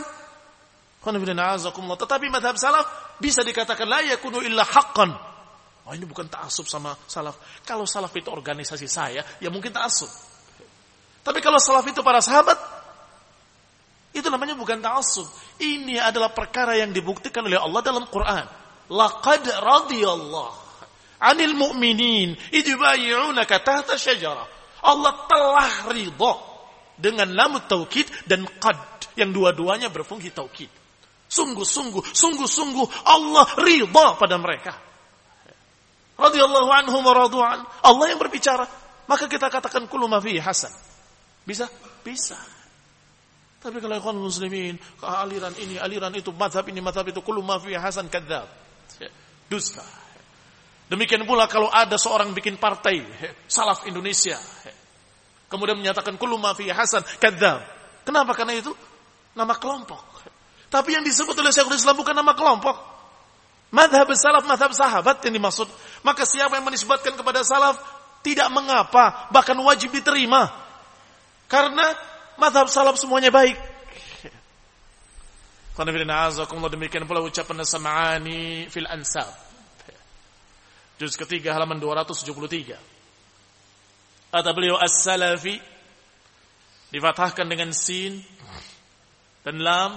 Tetapi madhab salaf bisa dikatakan la yakunu illa haqqan. Ini bukan ta'assub sama salaf. Kalau salaf itu organisasi saya, ya mungkin ta'assub. Tapi kalau salaf itu para sahabat, itu namanya bukan ta'assub. Ini adalah perkara yang dibuktikan oleh Allah dalam Quran. Laqad radiyallahu 'anil mu'minin idh yubayyi'unaka tahta syajarah. Allah telah ridha dengan lam taukid dan qad yang dua-duanya berfungsi taukid. Sungguh Allah ridha pada mereka. Radhiyallahu anhum wa radu an. Allah yang berbicara, maka kita katakan kullu ma fihi hasan. Bisa? Bisa. Tapi kalau ikhwan muslimin, aliran ini, aliran itu, mazhab ini, mazhab itu, kullu ma fihi hasan, kadzdzab. Dusta. Demikian pula kalau ada seorang bikin partai Salaf Indonesia, kemudian menyatakan kullu ma fihi hasan, kadzdzab. Kenapa? Karena itu nama kelompok. Tapi yang disebut oleh Syekhul Islam bukan nama kelompok. Madhab salaf, madhab sahabat yang dimaksud. Maka siapa yang menisbatkan kepada salaf tidak mengapa, bahkan wajib diterima. Karena madhab salaf semuanya baik. Demikian pula ucapan As-Sam'ani fil Ansab, juz ketiga halaman 273. Kata beliau, as-salafi difathahkan dengan sin dan lam,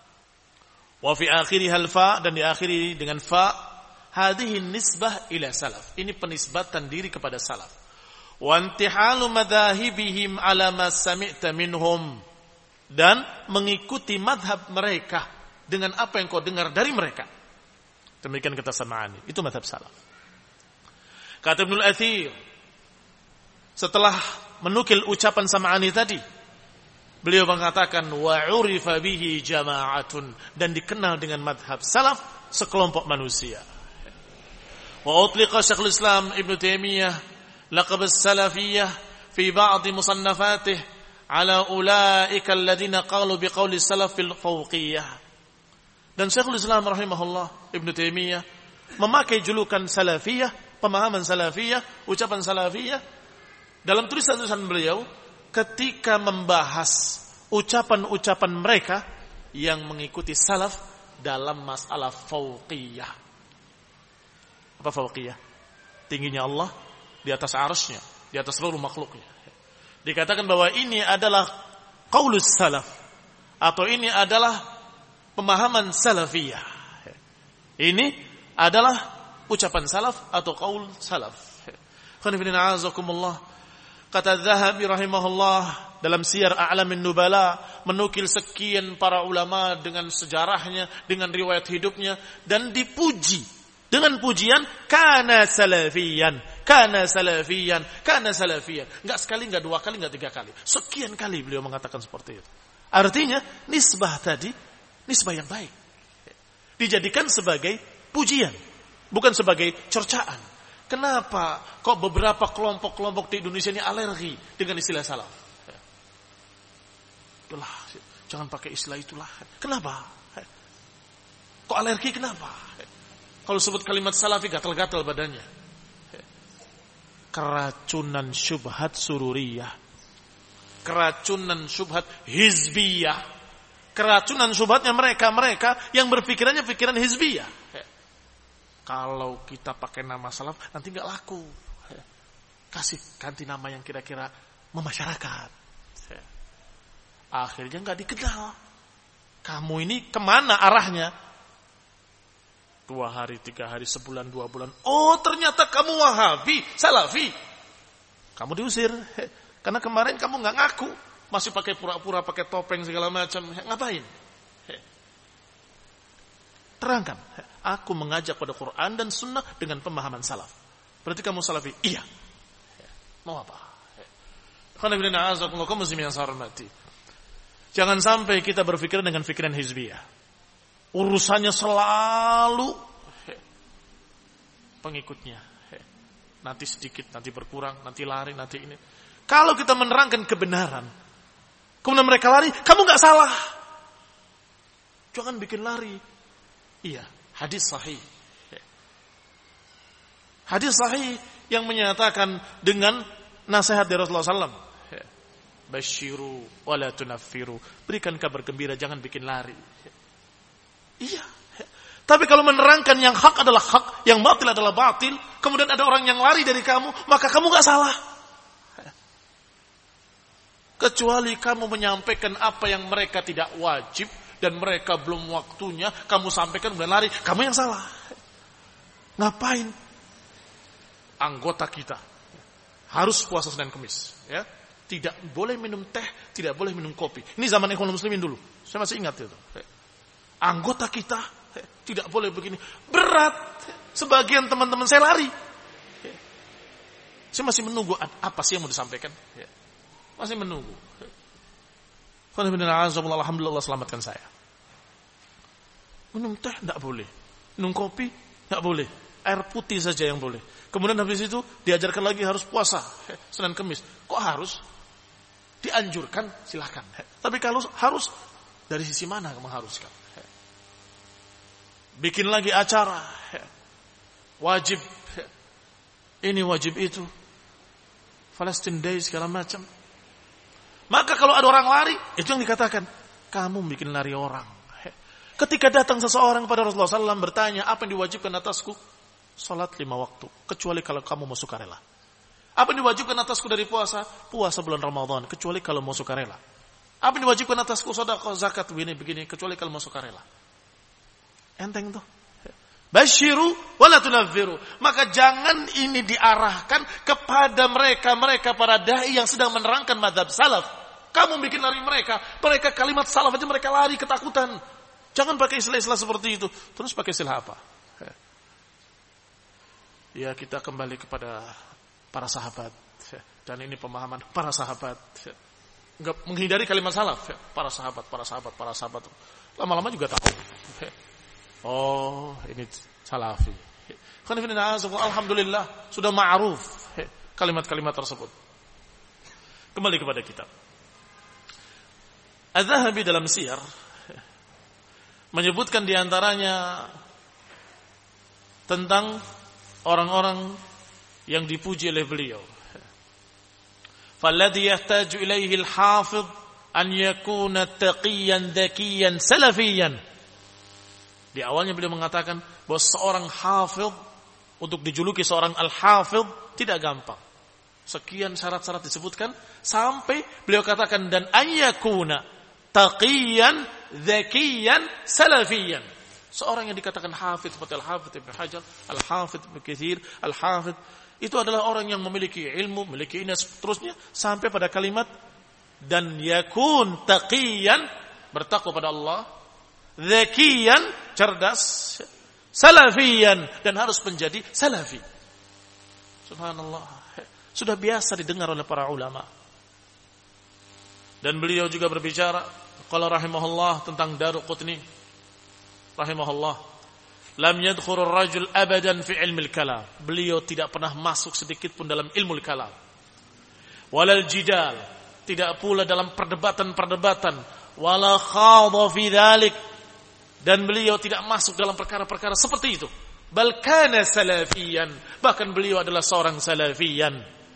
wa fi akhiriha al-fa, dan diakhiri dengan fa. Hadhihi nisbah ila salaf. Ini penisbatan diri kepada salaf. Wa intihalu madahibihim ala ma sami'ta minhum, dan mengikuti madhab mereka dengan apa yang kau dengar dari mereka. Demikian kata Sam'ani. Itu madhab salaf. Kata Ibnul Athir, setelah menukil ucapan Sam'ani tadi, beliau mengatakan wa urifa bihi jama'atun, dan dikenal dengan madhab salaf sekelompok manusia. Wa utliqa Syekhul Islam Ibnu Taimiyah laqab as-salafiyyah fi ba'd musannafatih ala ulaika alladziina qalu biqauli salaf fil fawqiyyah. Dan Syekhul Islam rahimahullah Ibnu Taimiyah memakai julukan salafiyah, pemahaman salafiyah, ucapan salafiyah dalam tulisan-tulisan beliau ketika membahas ucapan-ucapan mereka yang mengikuti salaf dalam masalah fauqiyah. Apa fauqiyah? Tingginya Allah di atas arsy-Nya, di atas seluruh makhluknya. Dikatakan bahwa ini adalah qaulus salaf, atau ini adalah pemahaman salafiyah. Ini adalah ucapan salaf atau qaul salaf. Khonifidina azakumullah. Kata Zahabi rahimahullah dalam Siyar A'lamin Nubala, menukil sekian para ulama dengan sejarahnya, dengan riwayat hidupnya, dan dipuji dengan pujian kana salafiyan, kana salafiyan, kana salafiyan. Enggak sekali, enggak dua kali, enggak tiga kali. Sekian kali beliau mengatakan seperti itu. Artinya nisbah tadi nisbah yang baik. Dijadikan sebagai pujian, bukan sebagai cercaan. Kenapa kok beberapa kelompok-kelompok di Indonesia ini alergi dengan istilah salaf? Itulah, jangan pakai istilah itulah. Kenapa? Kok alergi kenapa? Kalau sebut kalimat salafi gatal-gatal badannya. Keracunan syubhat sururiyah. Keracunan syubhat hizbiyah. Keracunan syubhatnya mereka yang berpikirannya pikiran hizbiyah. Kalau kita pakai nama salaf nanti nggak laku. Kasih ganti nama yang kira-kira memasyarakat. Akhirnya nggak dikenal. Kamu ini kemana arahnya? 2 hari, 3 hari, sebulan, 2 bulan. Oh, ternyata kamu Wahabi, Salafi. Kamu diusir. Karena kemarin kamu nggak ngaku. Masih pakai pura-pura, pakai topeng segala macam. Ngapain? Terangkan. Aku mengajak pada Quran dan Sunnah dengan pemahaman salaf. Berarti kamu Salafi? Iya. Mau apa? Jangan sampai kita berpikir dengan pikiran hizbiyah. Urusannya selalu pengikutnya. Nanti sedikit, nanti berkurang, nanti lari, nanti ini. Kalau kita menerangkan kebenaran, kemudian mereka lari, kamu nggak salah. Jangan bikin lari. Iya, hadis sahih. Hadis sahih yang menyatakan dengan nasihat dari Rasulullah SAW. Basyiru wala tunaffiru. Berikan kabar gembira, jangan bikin lari. Iya. Tapi kalau menerangkan yang hak adalah hak, yang batil adalah batil, kemudian ada orang yang lari dari kamu, maka kamu gak salah. Kecuali kamu menyampaikan apa yang mereka tidak wajib, dan mereka belum waktunya, kamu sampaikan kemudian lari, kamu yang salah. Ngapain? Anggota kita harus puasa Senin Kemis, ya. Tidak boleh minum teh, tidak boleh minum kopi. Ini zaman Ikhwanul Muslimin dulu. Saya masih ingat itu. Anggota kita tidak boleh begini. Berat. Sebagian teman-teman saya lari. Saya masih menunggu apa sih yang mau disampaikan. Masih menunggu. Alhamdulillah selamatkan saya. Minum teh tidak boleh. Minum kopi tidak boleh. Air putih saja yang boleh. Kemudian habis itu diajarkan lagi harus puasa Senin Kemis. Kok harus? Dianjurkan, silahkan. Tapi kalau harus, dari sisi mana mengharuskan? Bikin lagi acara. Wajib. Ini wajib itu. Palestine Day segala macam. Maka kalau ada orang lari, itu yang dikatakan. Kamu bikin lari orang. Ketika datang seseorang pada Rasulullah SAW bertanya, apa yang diwajibkan atasku? Salat 5 waktu. Kecuali kalau kamu mau sukarela. Apa yang diwajibkan atasku dari puasa? Puasa bulan Ramadan, kecuali kalau mau sukarela. Apa yang diwajibkan atasku? Sedekah, zakat, begini, kecuali kalau mau sukarela. Enteng tuh. Basyiru wala tunaffiru. Maka jangan ini diarahkan kepada mereka para dai yang sedang menerangkan mazhab salaf. Kamu bikin lari mereka kalimat salaf aja mereka lari ketakutan. Jangan pakai istilah-istilah seperti itu. Terus pakai istilah apa? Ya, kita kembali kepada para sahabat, dan ini pemahaman para sahabat. Enggak menghindari kalimat salaf. Para sahabat. Lama-lama juga tahu. Oh, ini salafi. Alhamdulillah sudah ma'ruf kalimat-kalimat tersebut. Kembali kepada kitab. Az-Zahabi dalam Siyar menyebutkan diantaranya tentang orang-orang yang dipuji oleh beliau. Falladhi yahtaju ilaihi al-hafidh an yakuna taqiyan dhakiyan salafiyan. Di awalnya beliau mengatakan bahwa seorang hafidh, untuk dijuluki seorang al-hafidh tidak gampang. Sekian syarat-syarat disebutkan sampai beliau katakan dan ayyakuna taqiyan dhakiyan salafiyan. Seorang yang dikatakan hafidh seperti al-hafidh Ibnu Hajar, al-hafidh Ibnu Katsir, al-hafidh itu adalah orang yang memiliki ilmu, memiliki ini seterusnya sampai pada kalimat dan yakun taqiyan, bertakwa pada Allah, dzakiyan, cerdas, salafiyan, dan harus menjadi salafi. Subhanallah. Sudah biasa didengar oleh para ulama. Dan beliau juga berbicara qala rahimahullah tentang Daruqutni rahimahullah, lam yadkhulur rajul abadan fi ilmil kalam. Beliau tidak pernah masuk sedikit pun dalam ilmu kalam. Walal jidal, tidak pula dalam perdebatan-perdebatan. Wala khadha fi dzalik, dan beliau tidak masuk dalam perkara-perkara seperti itu. Bal kana salafiyan, bahkan beliau adalah seorang salafiyan.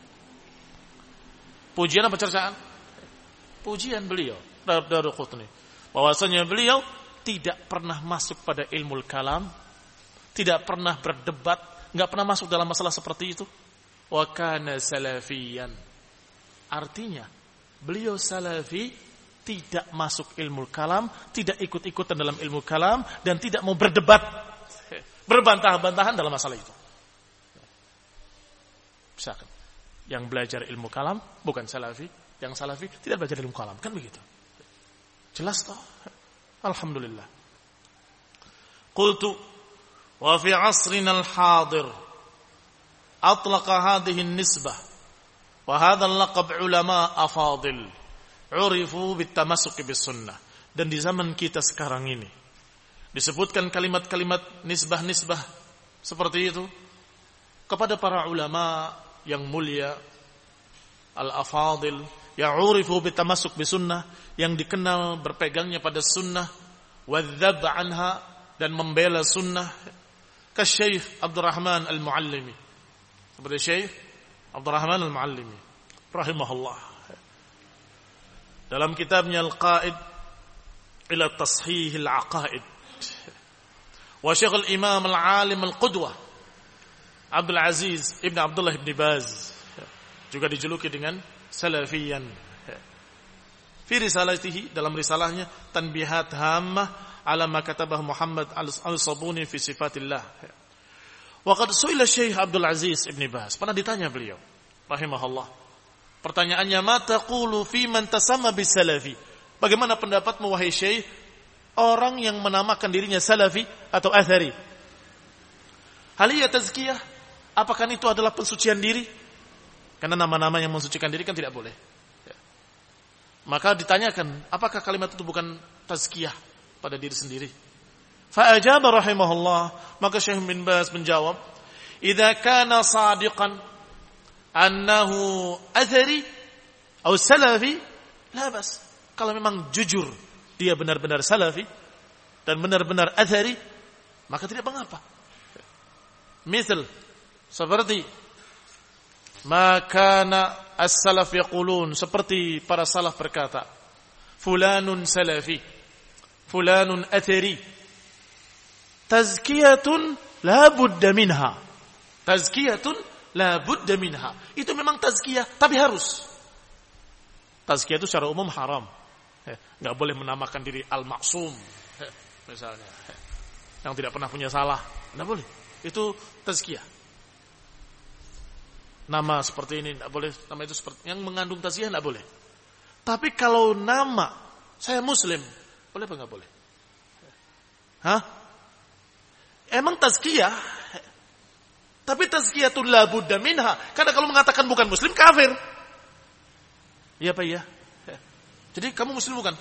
Pujian apa cercaan? Pujian beliau Daruqutni, bahwasanya beliau tidak pernah masuk pada ilmu kalam, tidak pernah berdebat, enggak pernah masuk dalam masalah seperti itu. wa kana salafiyan. Artinya, beliau salafi, tidak masuk ilmu kalam, tidak ikut-ikutan dalam ilmu kalam, dan tidak mau berdebat, berbantah-bantahan dalam masalah itu. Misalkan, yang belajar ilmu kalam bukan salafi, yang salafi tidak belajar ilmu kalam, kan begitu. Jelas toh? Alhamdulillah. Qultu wa fi asrina al-hadir atlaqa hadhihi an-nisbah wa hadha al-laqab ulama afadil urifu bitamassuki bis sunnah. Dan di zaman kita sekarang ini disebutkan kalimat-kalimat nisbah-nisbah seperti itu kepada para ulama yang mulia, al-afadil, yang urifu bitamassuk bis sunnah, yang dikenal berpegangnya pada sunnah, wadzab anha, dan membela sunnah, ka Syekh Abdurrahman Al-Muallimi, seperti Syekh Abdurrahman Al-Muallimi rahimahullah dalam kitabnya Al-Qaid ila Tashih Al-Aqaid, wa Syekh Al-Imam Al-Alim Al-Qudwah Abdul Aziz Ibn Abdullah Ibn Baz, juga dijuluki dengan salafiyan, fi risalatihi, dalam risalahnya Tanbihat Hammah ala ma katabah Muhammad Al-Sabuni fi sifatillah. Wa qad su'ila Syekh Abdul Aziz Ibn Baz, pernah ditanya beliau rahimahullah, pertanyaannya, ma taqulu fi man tasamma bisalafi, bagaimana pendapatmu wahai Syekh orang yang menamakan dirinya salafi atau athari? Hal hiya tazkiyah, apakah itu adalah pensucian diri? Karena nama-nama yang mensucikan diri kan tidak boleh. Maka ditanyakan, apakah kalimat itu bukan tazkiyah pada diri sendiri? Fa'ajaba rahimahullah, maka Syekh bin Baz menjawab, idza kana sadiqan annahu athari atau salafi la bas. Kalau memang jujur dia benar-benar salafi dan benar-benar athari, maka tidak mengapa. Misal seperti makana as-salaf yaqulun, seperti para salaf berkata, fulanun salafi, fulanun athari. Tazkiyatun la budda minha. Tazkiyatun la budda minha. Itu memang tazkiyah, tapi harus. Tazkiyah itu secara umum haram. Enggak boleh menamakan diri al-ma'sum misalnya, yang tidak pernah punya salah. Enggak boleh. Itu tazkiyah. Nama seperti ini enggak boleh, nama itu seperti yang mengandung tazkiyah enggak boleh. Tapi kalau nama saya muslim, boleh apa enggak boleh? Hah? Emang tazkiyah, tapi tazkiyatun la budda minha. Karena kalau mengatakan bukan muslim, kafir. Iya Pak ya. Jadi kamu muslim bukan?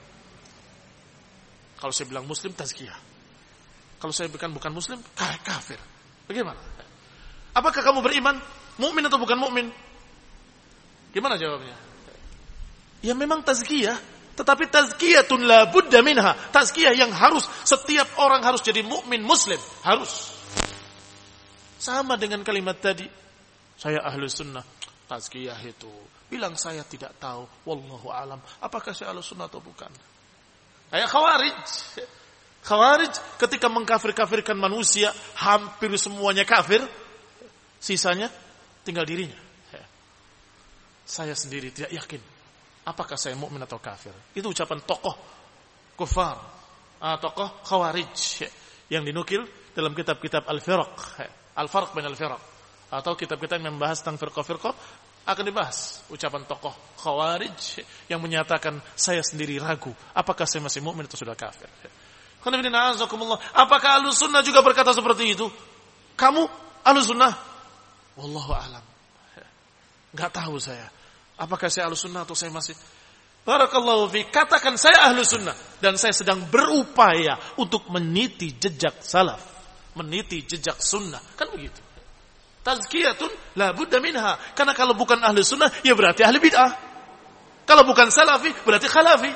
Kalau saya bilang muslim, tazkiyah. Kalau saya bukan muslim, kafir. Bagaimana? Apakah kamu beriman? Mukmin atau bukan mukmin? Gimana jawabnya? Ya memang tazkiyah, tetapi tazkiyatun la budda minha. Tazkiyah yang harus, setiap orang harus jadi mukmin muslim, harus. Sama dengan kalimat tadi, saya ahlu sunnah. Tazkiyah itu bilang saya tidak tahu, wallahu alam, apakah saya ahlu sunnah atau bukan. Kayak khawarij. Khawarij ketika mengkafir-kafirkan manusia, hampir semuanya kafir, sisanya tinggal dirinya. Saya sendiri tidak yakin apakah saya mukmin atau kafir. Itu ucapan tokoh kufar, tokoh khawarij yang dinukil dalam kitab-kitab al-firaq, al-farq bain al-firaq, atau kitab-kitab yang membahas tentang firqah-firqah, akan dibahas ucapan tokoh khawarij yang menyatakan saya sendiri ragu apakah saya masih mukmin atau sudah kafir. Apakah Ahlus Sunnah juga berkata seperti itu? Kamu Ahlus Sunnah? Wallahu a'lam. Enggak tahu saya. Apakah saya Ahlus Sunnah atau saya masih? Barakallahu fi, katakan saya Ahlus Sunnah dan saya sedang berupaya untuk meniti jejak salaf, meniti jejak sunnah. Kan begitu. Tazkiyatun la budda minha. Karena kalau bukan Ahlus Sunnah, ya berarti ahli bid'ah. Kalau bukan salafi, berarti khalafi.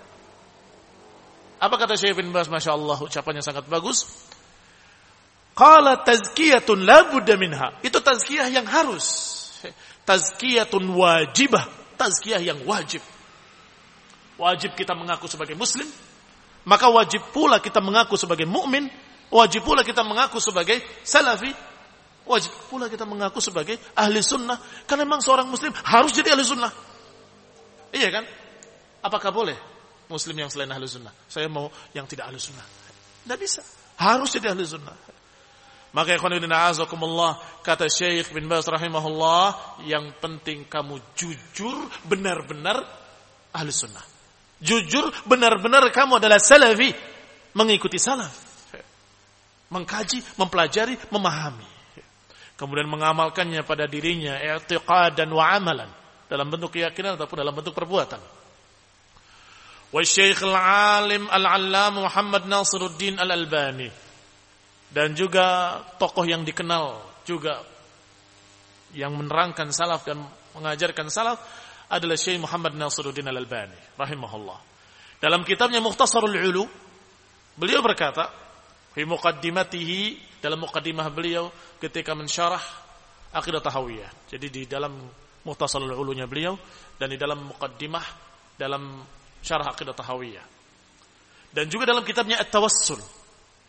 Apa kata Syekh bin Baz? Masya Allah, ucapannya sangat bagus. Qala tazkiyatun la budda minha. Itu tazkiyah yang harus. Tazkiyatun wajibah. Tazkiyah yang wajib. Wajib kita mengaku sebagai muslim. Maka wajib pula kita mengaku sebagai mukmin. Wajib pula kita mengaku sebagai salafi. wajib pula kita mengaku sebagai ahli sunnah. Karena memang seorang muslim harus jadi ahli sunnah. Iya kan? Apakah boleh muslim yang selain ahli sunnah? Saya mau yang tidak ahli sunnah. Tidak bisa. Harus jadi ahli sunnah. Maka ikhwanudina azakumullah, kata Syekh bin Baz rahimahullah, yang penting kamu jujur benar-benar ahli sunnah. Jujur benar-benar kamu adalah salafi, mengikuti salaf, mengkaji, mempelajari, memahami, kemudian mengamalkannya pada dirinya, i'tiqadan wa amalan, dalam bentuk keyakinan ataupun dalam bentuk perbuatan. Wa Syekh al-alim al-allam Muhammad Nasiruddin al-Albani, dan juga tokoh yang dikenal juga yang menerangkan salaf dan mengajarkan salaf adalah Syekh Muhammad Nasiruddin al-Albani rahimahullah. Dalam kitabnya Mukhtasarul Ulu, beliau berkata fi muqaddimatihi, dalam muqaddimah beliau ketika mensyarah Aqidah Tahawiyah. Jadi di dalam Mukhtasarul Ulunya beliau dan di dalam muqaddimah dalam syarah Aqidah Tahawiyah. Dan juga dalam kitabnya At-Tawassul,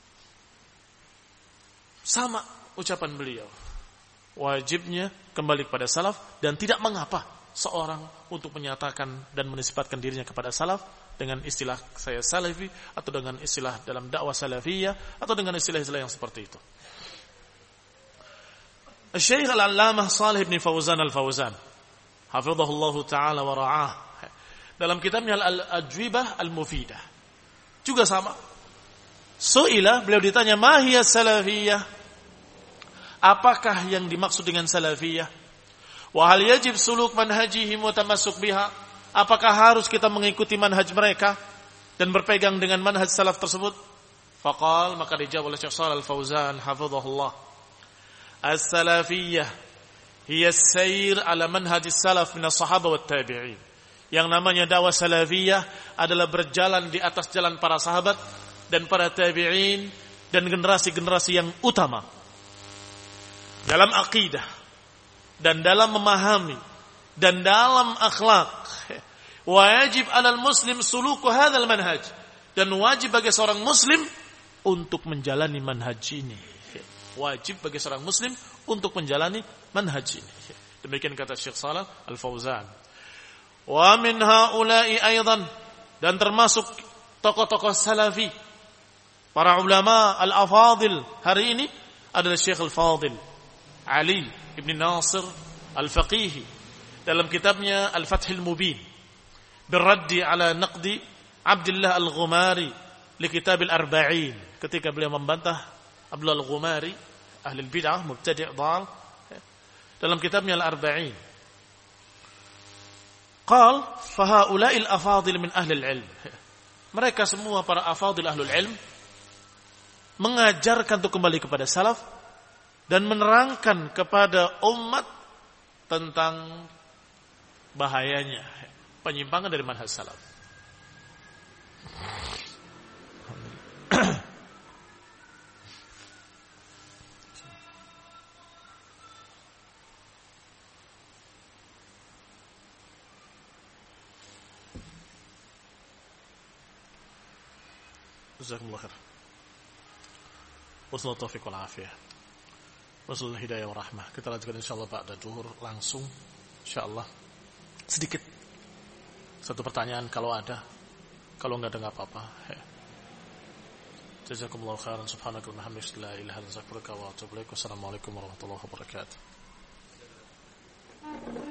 sama ucapan beliau, wajibnya kembali kepada salaf dan tidak mengapa seorang untuk menyatakan dan menisbatkan dirinya kepada salaf dengan istilah saya salafi atau dengan istilah dalam dakwah salafiyah atau dengan istilah-istilah yang seperti itu. Syekh Al-Allamah Shalih bin Fauzan Al-Fauzan hafizahullah taala wa ra'ah, dalam kitabnya Al-Ajwibah Al-Mufidah juga sama. Su'ila, beliau ditanya, ma hiya salafiyah? Apakah yang dimaksud dengan salafiyah? Wa hal yajib suluk manhajihim wa tamassuk biha? Apakah harus kita mengikuti manhaj mereka dan berpegang dengan manhaj salaf tersebut? Faqal, maka dijawab oleh Syekh Shalih Al-Fauzan hafizahullah, as-salafiyah hiya as-sayr ala manhaj as-salaf min as-sahabah wat tabi'in. Yang namanya dakwah salafiyah adalah berjalan di atas jalan para sahabat dan para tabi'in dan generasi-generasi yang utama dalam akidah dan dalam memahami dan dalam akhlak. Wajib 'alal muslim suluku hadzal manhaj, dan wajib bagi seorang muslim untuk menjalani manhaj ini. Wajib bagi seorang muslim untuk menjalani manhaj ini. Demikian kata Syekh Shalih Al-Fauzan. Wa min haula'i aidan, dan termasuk tokoh-tokoh salafi, para ulama al-afadil hari ini adalah Syekh Al-Fadil Ali ibn Nasir Al-Faqihi dalam kitabnya Al-Fathul Mubin birraddi ala naqdi Abdullah Al-Ghumari li kitab Al-Arba'in, ketika beliau membantah Abdullah Al-Ghumari ahli bid'ah mubtadi' dhal dalam kitabnya Al-Arba'in. Qal fa haula'il afadil min ahli al-ilm, mereka semua para afadil ahlul ilm mengajarkan untuk kembali kepada salaf dan menerangkan kepada umat tentang bahayanya penyimpangan dari manhaj salaf. Jazakumullah khair. Wassalamualaikum taufiq wal afiyah. Wassalamualaikum hidayah wa rahmah. Kita lanjutkan insyaallah ba'da zuhur langsung insyaallah. Sedikit satu pertanyaan kalau ada. Kalau enggak ada enggak apa-apa. Jazakumullah khairan. Subhanaka wa bihamdika la ilaha illa anta astaghfiruka wa atubu ilaik. Wassalamualaikum warahmatullahi wabarakatuh.